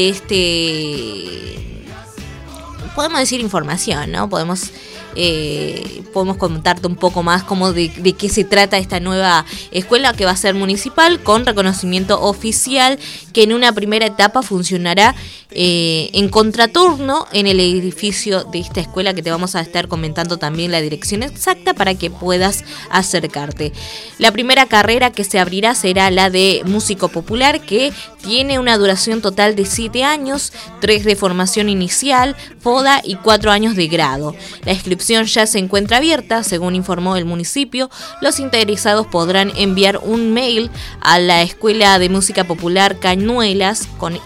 este, podemos decir información, ¿no? Podemos contarte un poco más de qué se trata esta nueva escuela que va a ser municipal con reconocimiento oficial, que en una primera etapa funcionará en contraturno en el edificio de esta escuela, que te vamos a estar comentando también la dirección exacta para que puedas acercarte. La primera carrera que se abrirá será la de músico popular, que tiene una duración total de 7 años, 3 de formación inicial, FODA y 4 años de grado. La inscripción ya se encuentra abierta, según informó el municipio. Los interesados podrán enviar un mail a la Escuela de Música Popular Cañuelas con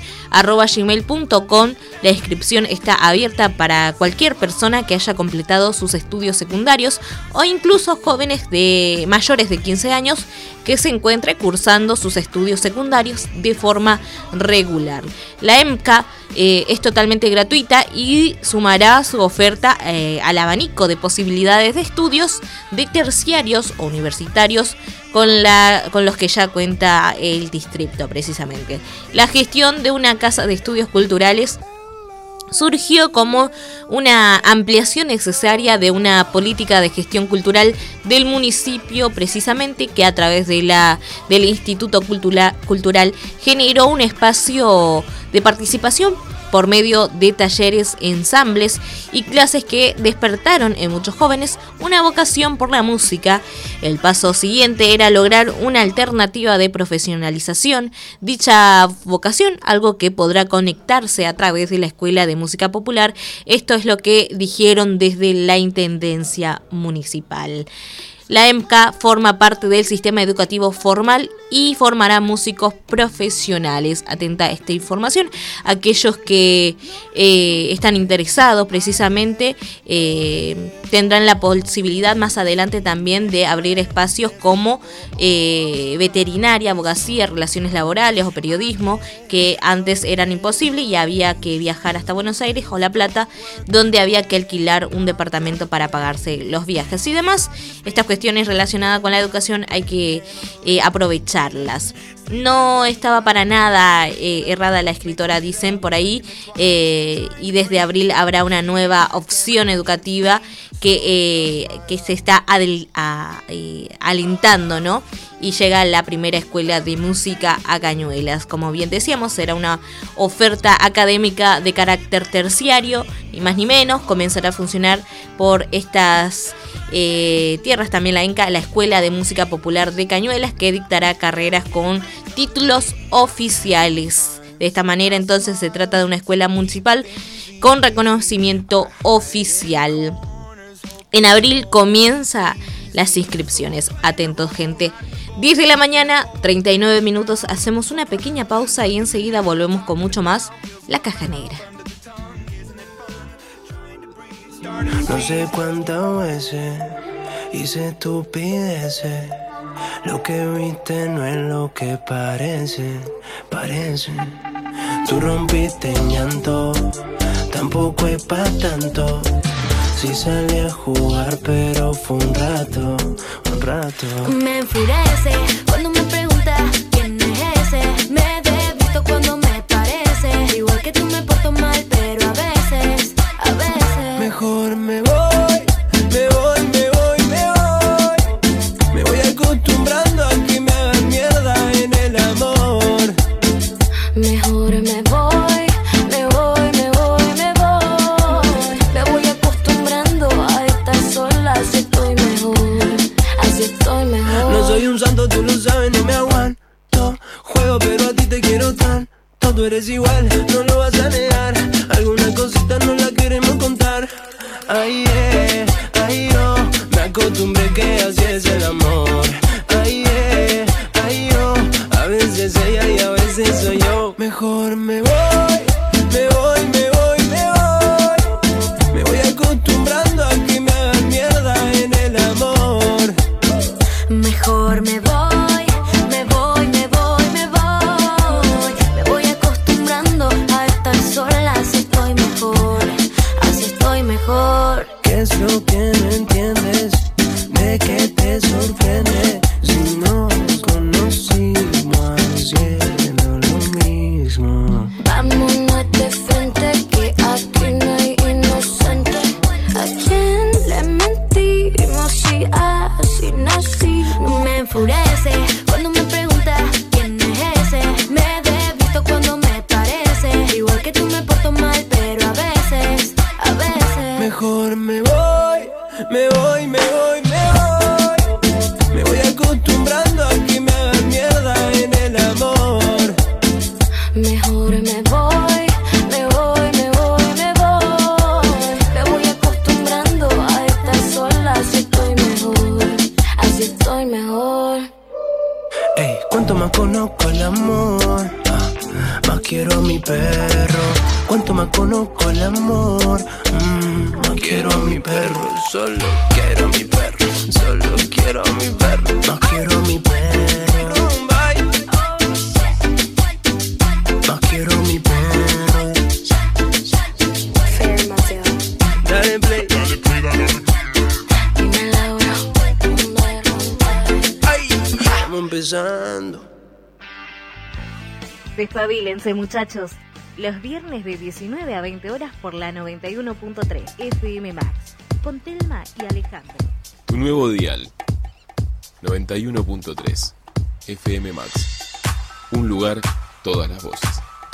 @gmail.com. La inscripción está abierta para cualquier persona que haya completado sus estudios secundarios o incluso jóvenes de mayores de 15 años que se encuentre cursando sus estudios secundarios de forma regular. La EMCA es totalmente gratuita y sumará su oferta al abanico de posibilidades de estudios de terciarios o universitarios con los que ya cuenta el distrito precisamente. La gestión de una casa de estudios culturales surgió como una ampliación necesaria de una política de gestión cultural del municipio, precisamente, que a través del Instituto Cultural generó un espacio de participación por medio de talleres, ensambles y clases que despertaron en muchos jóvenes una vocación por la música. El paso siguiente era lograr una alternativa de profesionalización dicha vocación, algo que podrá conectarse a través de la Escuela de Música Popular. Esto es lo que dijeron desde la Intendencia Municipal. La EMCA forma parte del sistema educativo formal y formará músicos profesionales. Atenta a esta información. Aquellos que están interesados precisamente tendrán la posibilidad más adelante también de abrir espacios como veterinaria, abogacía, relaciones laborales o periodismo, que antes eran imposibles y había que viajar hasta Buenos Aires o La Plata, donde había que alquilar un departamento para pagarse los viajes y demás. Estas cuestiones relacionadas con la educación hay que aprovecharlas. No estaba para nada errada la escritora, dicen por ahí, y desde abril habrá una nueva opción educativa que se está alentando, ¿no? Y llega la primera escuela de música a Cañuelas. Como bien decíamos, será una oferta académica de carácter terciario, ni más ni menos. Comenzará a funcionar por estas tierras también la ENCA, la Escuela de Música Popular de Cañuelas, que dictará carreras con títulos oficiales. De esta manera, entonces, se trata de una escuela municipal con reconocimiento oficial. En abril comienza las inscripciones. Atentos, gente. 10 de la mañana, 39 minutos. Hacemos una pequeña pausa y enseguida volvemos con mucho más. La Caja Negra. No sé cuántas veces hice estupideces. Lo que viste no es lo que parece. Tú rompiste en llanto, tampoco es pa' tanto. Sí salí a jugar, pero fue un rato. Me enfurece cuando me preguntas quién es ese. Me desvisto cuando me parece. Igual que tú me porto mal, pero a veces. Mejor me voy acostumbrando a que me hagan mierda en el amor. Mejor me voy acostumbrando a estar sola. Así estoy mejor. No soy un santo, tú lo sabes, no me aguanto. Juego, pero a ti te quiero tanto. Tú eres igual, no lo vas a negar. Alguna cosita no la queremos contar. Ay, yo me acostumbré que así es el amor. Ay, yo, a veces ella y a veces soy yo. Mejor me voy acostumbrando a que me hagan mierda en el amor. Mejor me voy acostumbrando a estar sola. Así estoy mejor. ¿Qué es lo que no entiendes? ¿De qué te sorprende? Si nos conocimos haciendo lo mismo. Vámonos de frente, que aquí no hay inocente. ¿A quién le mentimos si así nací? Me enfurece cuando me preguntas quién es ese. Me desvisto cuando me parece. Igual que tú me porto mal, pero a veces. Mejor me voy acostumbrando a que me hagan mierda en el amor. Mejor me voy acostumbrando a estar sola. Así estoy mejor. Ey, cuanto más conozco el amor, más quiero a mi perro. Cuanto más conozco el amor, más quiero a mi perro. Solo quiero a mi perro. Más quiero a mi perro. Más quiero a mi perro. Dale play. Ay. Despabilense, muchachos. Los viernes de 19 a 20 horas por la 91.3 FM Max. Con Telma y Alejandro. Tu nuevo dial. 91.3 FM Max. Un lugar, todas las voces.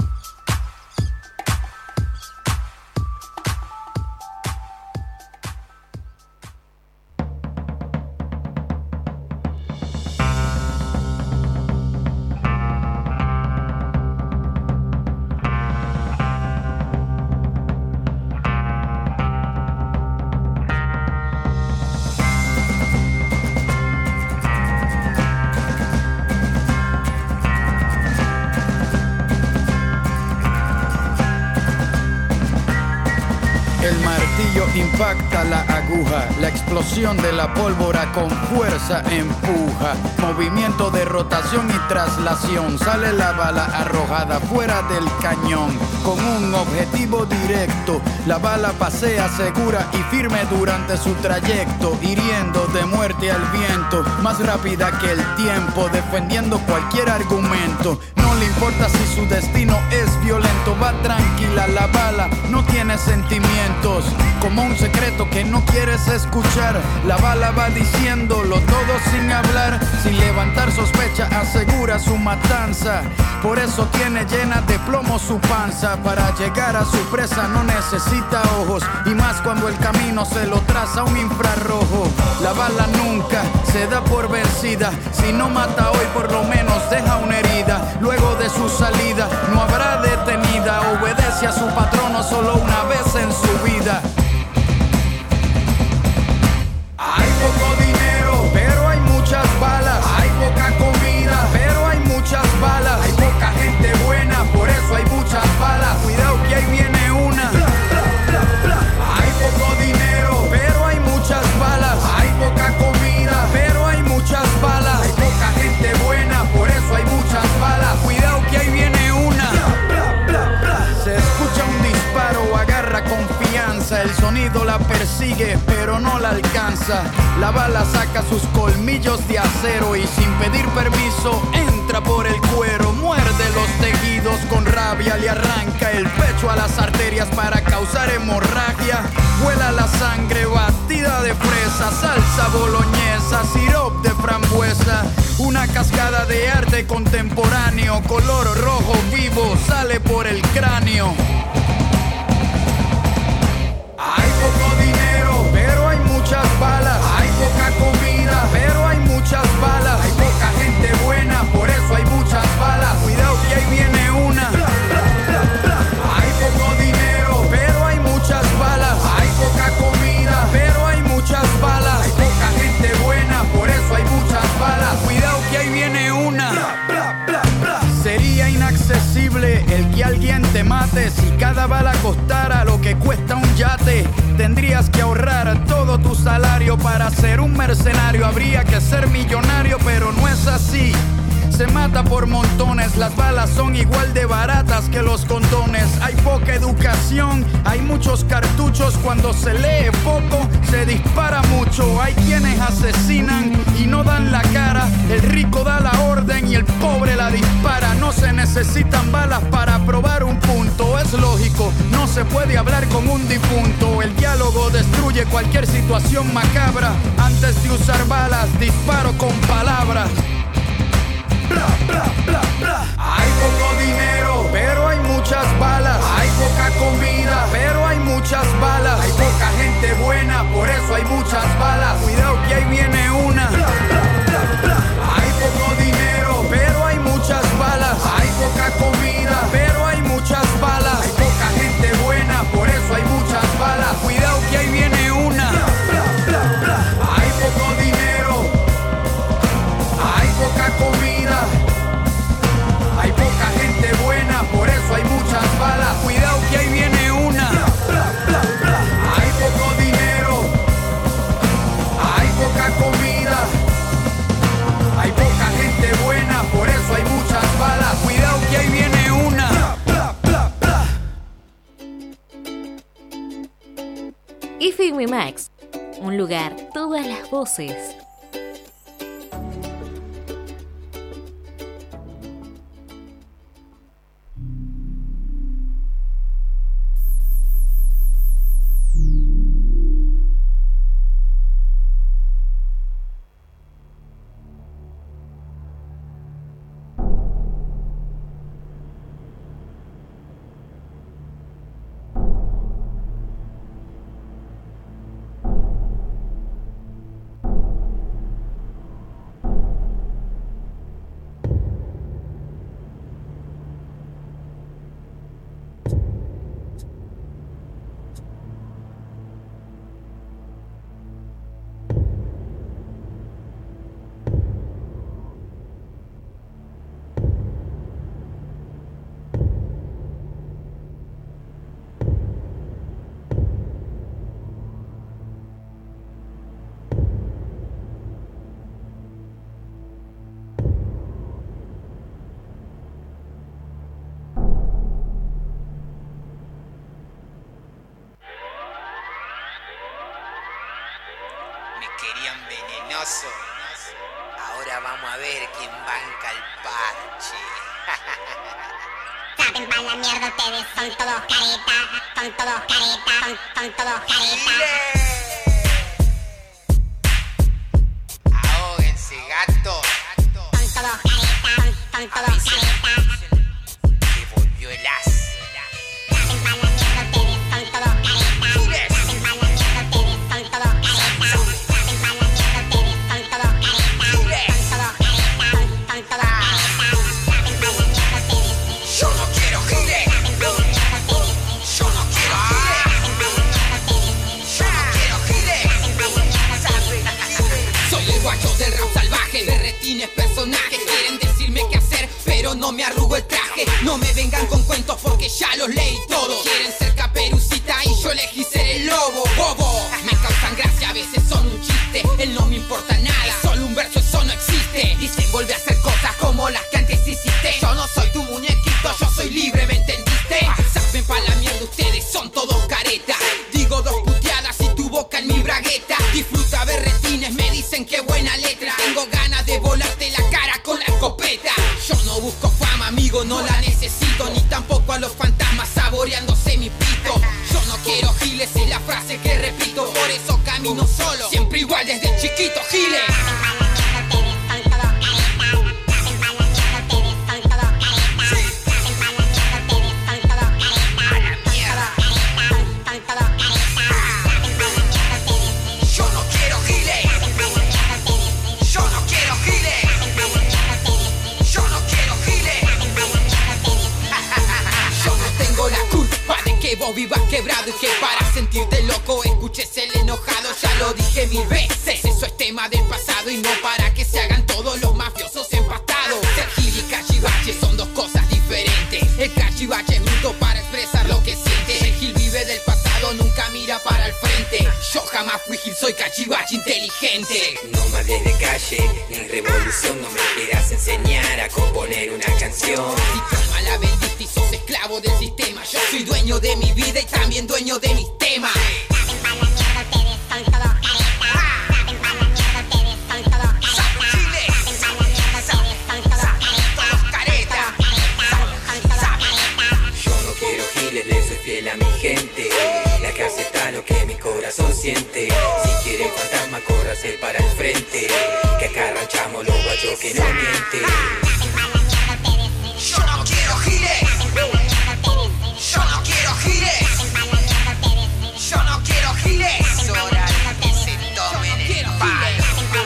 Impacta la aguja, la explosión de la pólvora con fuerza empuja. Movimiento de rotación y traslación, sale la bala arrojada fuera del cañón. Con un objetivo directo, la bala pasea segura y firme durante su trayecto, hiriendo de muerte al viento, más rápida que el tiempo, defendiendo cualquier argumento. No le importa si su destino es violento, va tranquila la bala, no tiene sentimientos. Como un secreto que no quieres escuchar, la bala va diciéndolo todo sin hablar, sin levantar sospecha, asegura su matanza. Por eso tiene llena de plomo su panza. Para llegar a su presa no necesita ojos, y más cuando el camino se lo traza un infrarrojo. La bala nunca se da por vencida, si no mata hoy por lo menos deja una herida. Luego de su salida no habrá detenida, obedece a su patrono solo una vez en su vida. Hay poco dinero, pero hay muchas balas. Hay poca comida, pero hay muchas balas. Hay poca gente buena, por eso hay muchas balas. Cuidado que ahí viene una. Hay poco dinero, pero hay muchas balas. Hay poca comida, pero hay muchas balas. Hay poca gente buena, por eso hay muchas balas. Cuidado que ahí viene una. Se escucha un disparo, agarra confianza. El sonido la persigue, pero no la alcanza. La bala saca sus colmillos de acero y sin pedir permiso entra por el cuero. Muerde los tejidos con rabia, le arranca el pecho a las arterias para causar hemorragia. Vuela la sangre batida de fresa, salsa boloñesa, sirop de frambuesa. Una cascada de arte contemporáneo, color rojo vivo, sale por el cráneo. Hay poco dinero, pero hay muchas balas. Hay poca comida, pero hay muchas balas. Hay poca gente buena, por eso hay muchas balas. Cuidado que ahí viene una. Hay poco dinero, pero hay muchas balas. Hay poca comida, pero hay muchas balas. Hay poca gente buena, por eso hay muchas balas. Cuidado que ahí viene una. Sería inaccesible el que alguien te mate. Si cada bala costara lo que cuesta un yate, tendrías que ahorrar todo tu salario para ser un mercenario. Habría que ser millonario, pero no es así. Se mata por montones, las balas son igual de baratas que los condones. Hay poca educación, hay muchos cartuchos. Cuando se lee poco, se dispara mucho. Hay quienes asesinan y no dan la cara. El rico da la orden y el pobre la dispara. No se necesitan balas para probar un punto. Es lógico, no se puede hablar con un difunto. El diálogo destruye cualquier situación macabra. Antes de usar balas, disparo con palabras. Bla, bla, bla, bla. Hay poco dinero, pero hay muchas balas. Hay poca comida, pero hay muchas balas. Hay poca gente buena, por eso hay muchas balas. Cuidado que ahí viene una. Bla, bla, bla, bla. Hay poco dinero, pero hay muchas balas. Hay poca comida, pero hay muchas balas. Hay poca gente buena, por eso hay muchas balas. Cuidado que ahí viene una. Bla, bla, bla, bla. Hay poco dinero, hay poca comida, hay poca gente buena, por eso hay muchas balas. Cuidado que ahí viene una. Hay poco dinero, hay poca comida, hay poca gente buena, por eso hay muchas balas. Cuidado que ahí viene una. FM Max, un lugar, todas las voces. te manca el parche. Saben pa' la mierda ustedes, son todos caretas, son todos caretas, son todos caretas. Ahóguense, gatos. Son todos caretas, son todos caretas. Que volvió el as. Saben pa' la mierda ustedes, son todos caretas. Saben pa' la mierda ustedes, son todos caretas. Saben pa' la mierda ustedes, son todos caretas. Son todos caretas, son todos caretas. Saben pa' la mierda ustedes. Yo no quiero giles. Yo no quiero giles. Yo no quiero giles. Soy el guacho del rap salvaje, berretines, personajes. Quieren decirme qué hacer, pero no me arrugo el traje. No me vengan con cuentos porque ya los leí todos. Quieren ser Caperucita y yo elegí ser el lobo. Bobo, me causan gracia, a veces son un chiste. Él no me importa nada, es solo un verso, eso no existe. Dicen vuelve a hacer cosas como las que antes hiciste. Yo no soy tu muñequito, yo soy libre, ¿me entendiste? Saben pa' la mierda, ustedes son todos caretas. Digo dos puteadas y tu boca en mi bragueta. Disfruta berretines, me dicen qué buena letra. Tengo ganas de volarte la cara con la escopeta. Yo no busco fama, amigo, no la necesito. Ni tampoco a los fantasmas saboreándose mi pito. Yo no quiero giles, es la frase que repito. Por eso camino solo, siempre igual desde chiquito, giles. Que vos vivas quebrado y que para sentirte loco escuches el enojado. Ya lo dije 1000 veces, eso es tema del pasado y no para que se hagan todos los mafiosos empastados. Ser gil y cachivache son dos cosas diferentes. El cachivache es bruto para expresar lo que siente. El gil vive del pasado, nunca mira para el frente. Yo jamás fui gil, soy cachivache inteligente. No me hables de calle, ni revolución. No me quieras enseñar a componer una canción. Si tu alma la vendiste y sos esclavo del sistema, yo soy dueño de mi vida y también dueño de mis temas. Saben pa' la mierda ustedes, son todos caretas. Saben pa' la mierda ustedes, son todos caretas. Saben pa' la mierda ustedes, son todos caretas. Yo no quiero giles, le soy fiel a mi gente. La que acepta lo que mi corazón siente. Si quieren fantasma, córrase para el frente. Que acá arranchamos los guachos que no mienten. Yo no quiero giles. Yo no quiero giles. Yo no quiero giles. Es hora de que se tomen el palo.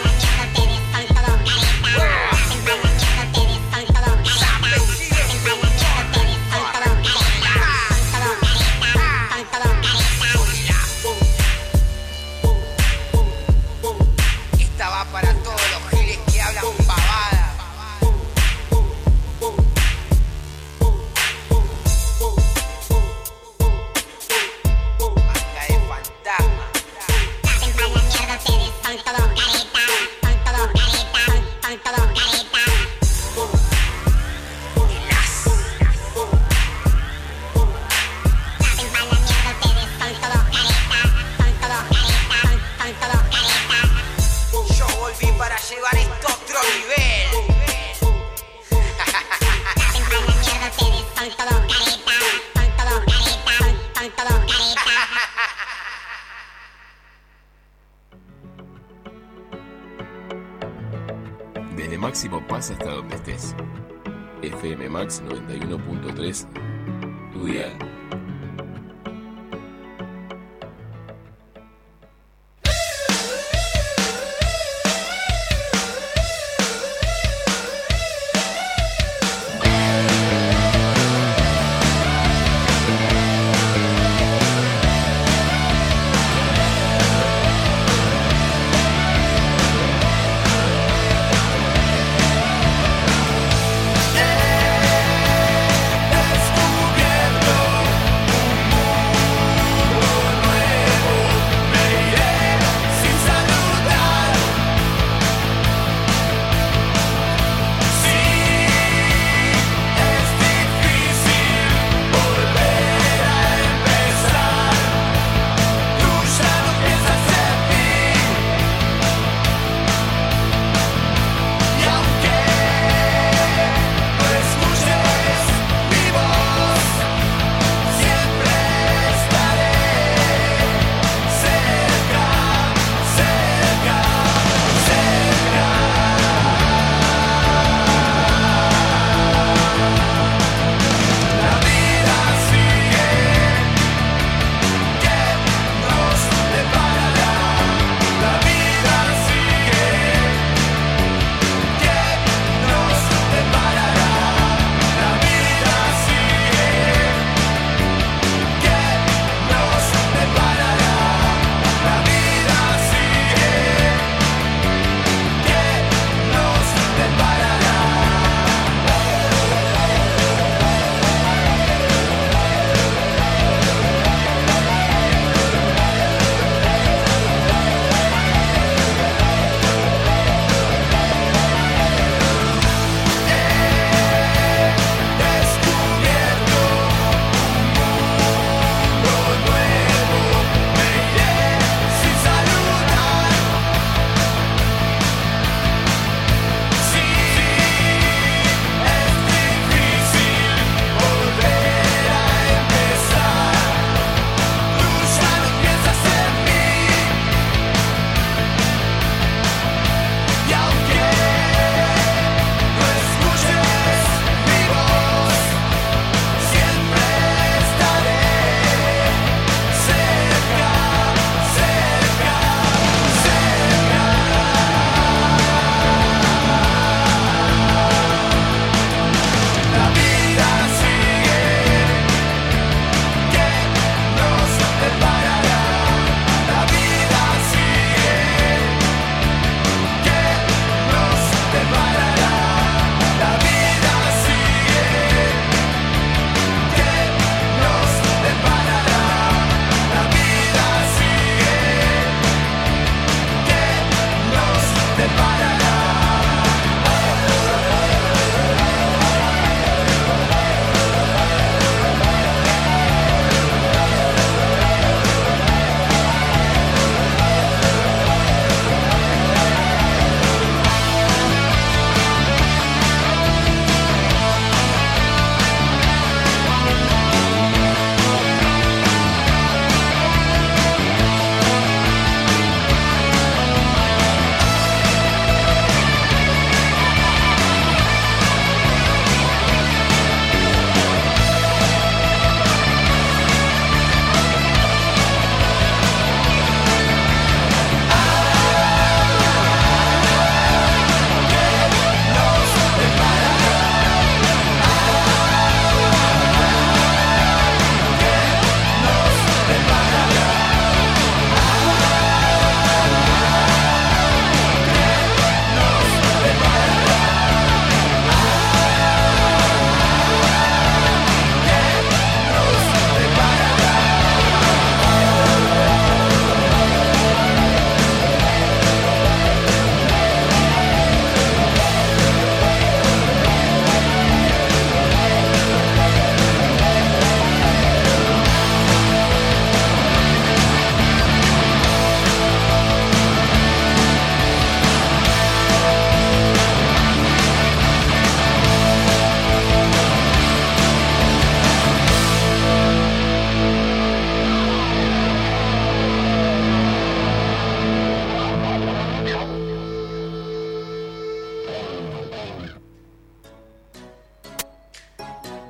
Esta va para todos los giles que hablan pavada. Manga de fantasma. Saben pa' la mierda ustedes, son todos caretas. Son todos caretas, son todos caretas. Saben pa' la mierda ustedes, son todos caretas. Son todos caretas, son todos caretas. Yo volví para llevar esto a otro nivel. Saben pa' la mierda ustedes, son todos caretas. Son todos caretas, son todos caretas. Desde Máximo pasa hasta donde estés. FM Max 91.3, tu dial. Descubierto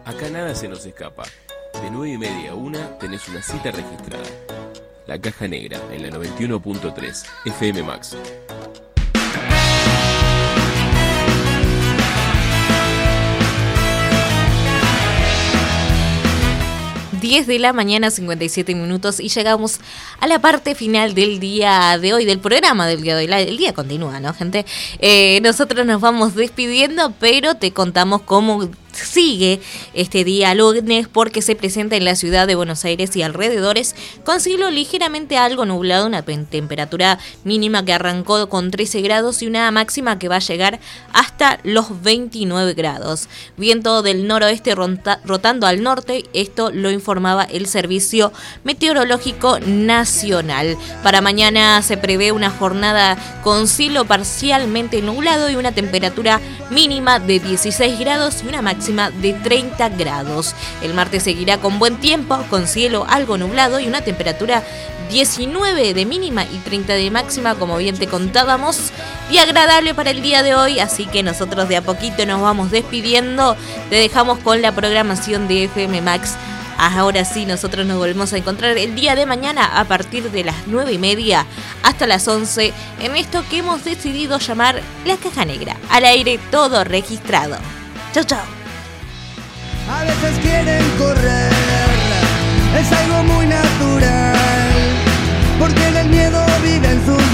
Acá nada se nos escapa. De 9:30 a 1 tenés una cita registrada. La Caja Negra, en la 91.3 FM Max. 10 de la mañana, 57 minutos, y llegamos a la parte final del día de hoy, del programa del día de hoy. El día continúa, ¿no, gente? Nosotros nos vamos despidiendo, pero te contamos cómo sigue este día lunes, porque se presenta en la ciudad de Buenos Aires y alrededores con cielo ligeramente algo nublado, una temperatura mínima que arrancó con 13 grados y una máxima que va a llegar hasta los 29 grados. Viento del noroeste rotando al norte, esto lo informaba el Servicio Meteorológico Nacional. Para mañana se prevé una jornada con cielo parcialmente nublado y una temperatura mínima de 16 grados y una máxima de 30 grados. El martes seguirá con buen tiempo, con cielo algo nublado y una temperatura 19 de mínima y 30 de máxima, como bien te contábamos. Día agradable para el día de hoy, así que nosotros de a poquito nos vamos despidiendo. Te dejamos con la programación de FM Max. Ahora sí, nosotros nos volvemos a encontrar el día de mañana a partir de las 9:30 hasta las 11 en esto que hemos decidido llamar La Caja Negra. Al aire, todo registrado. Chau, chau. A veces quieren correr, es algo muy natural, porque en el miedo viven sus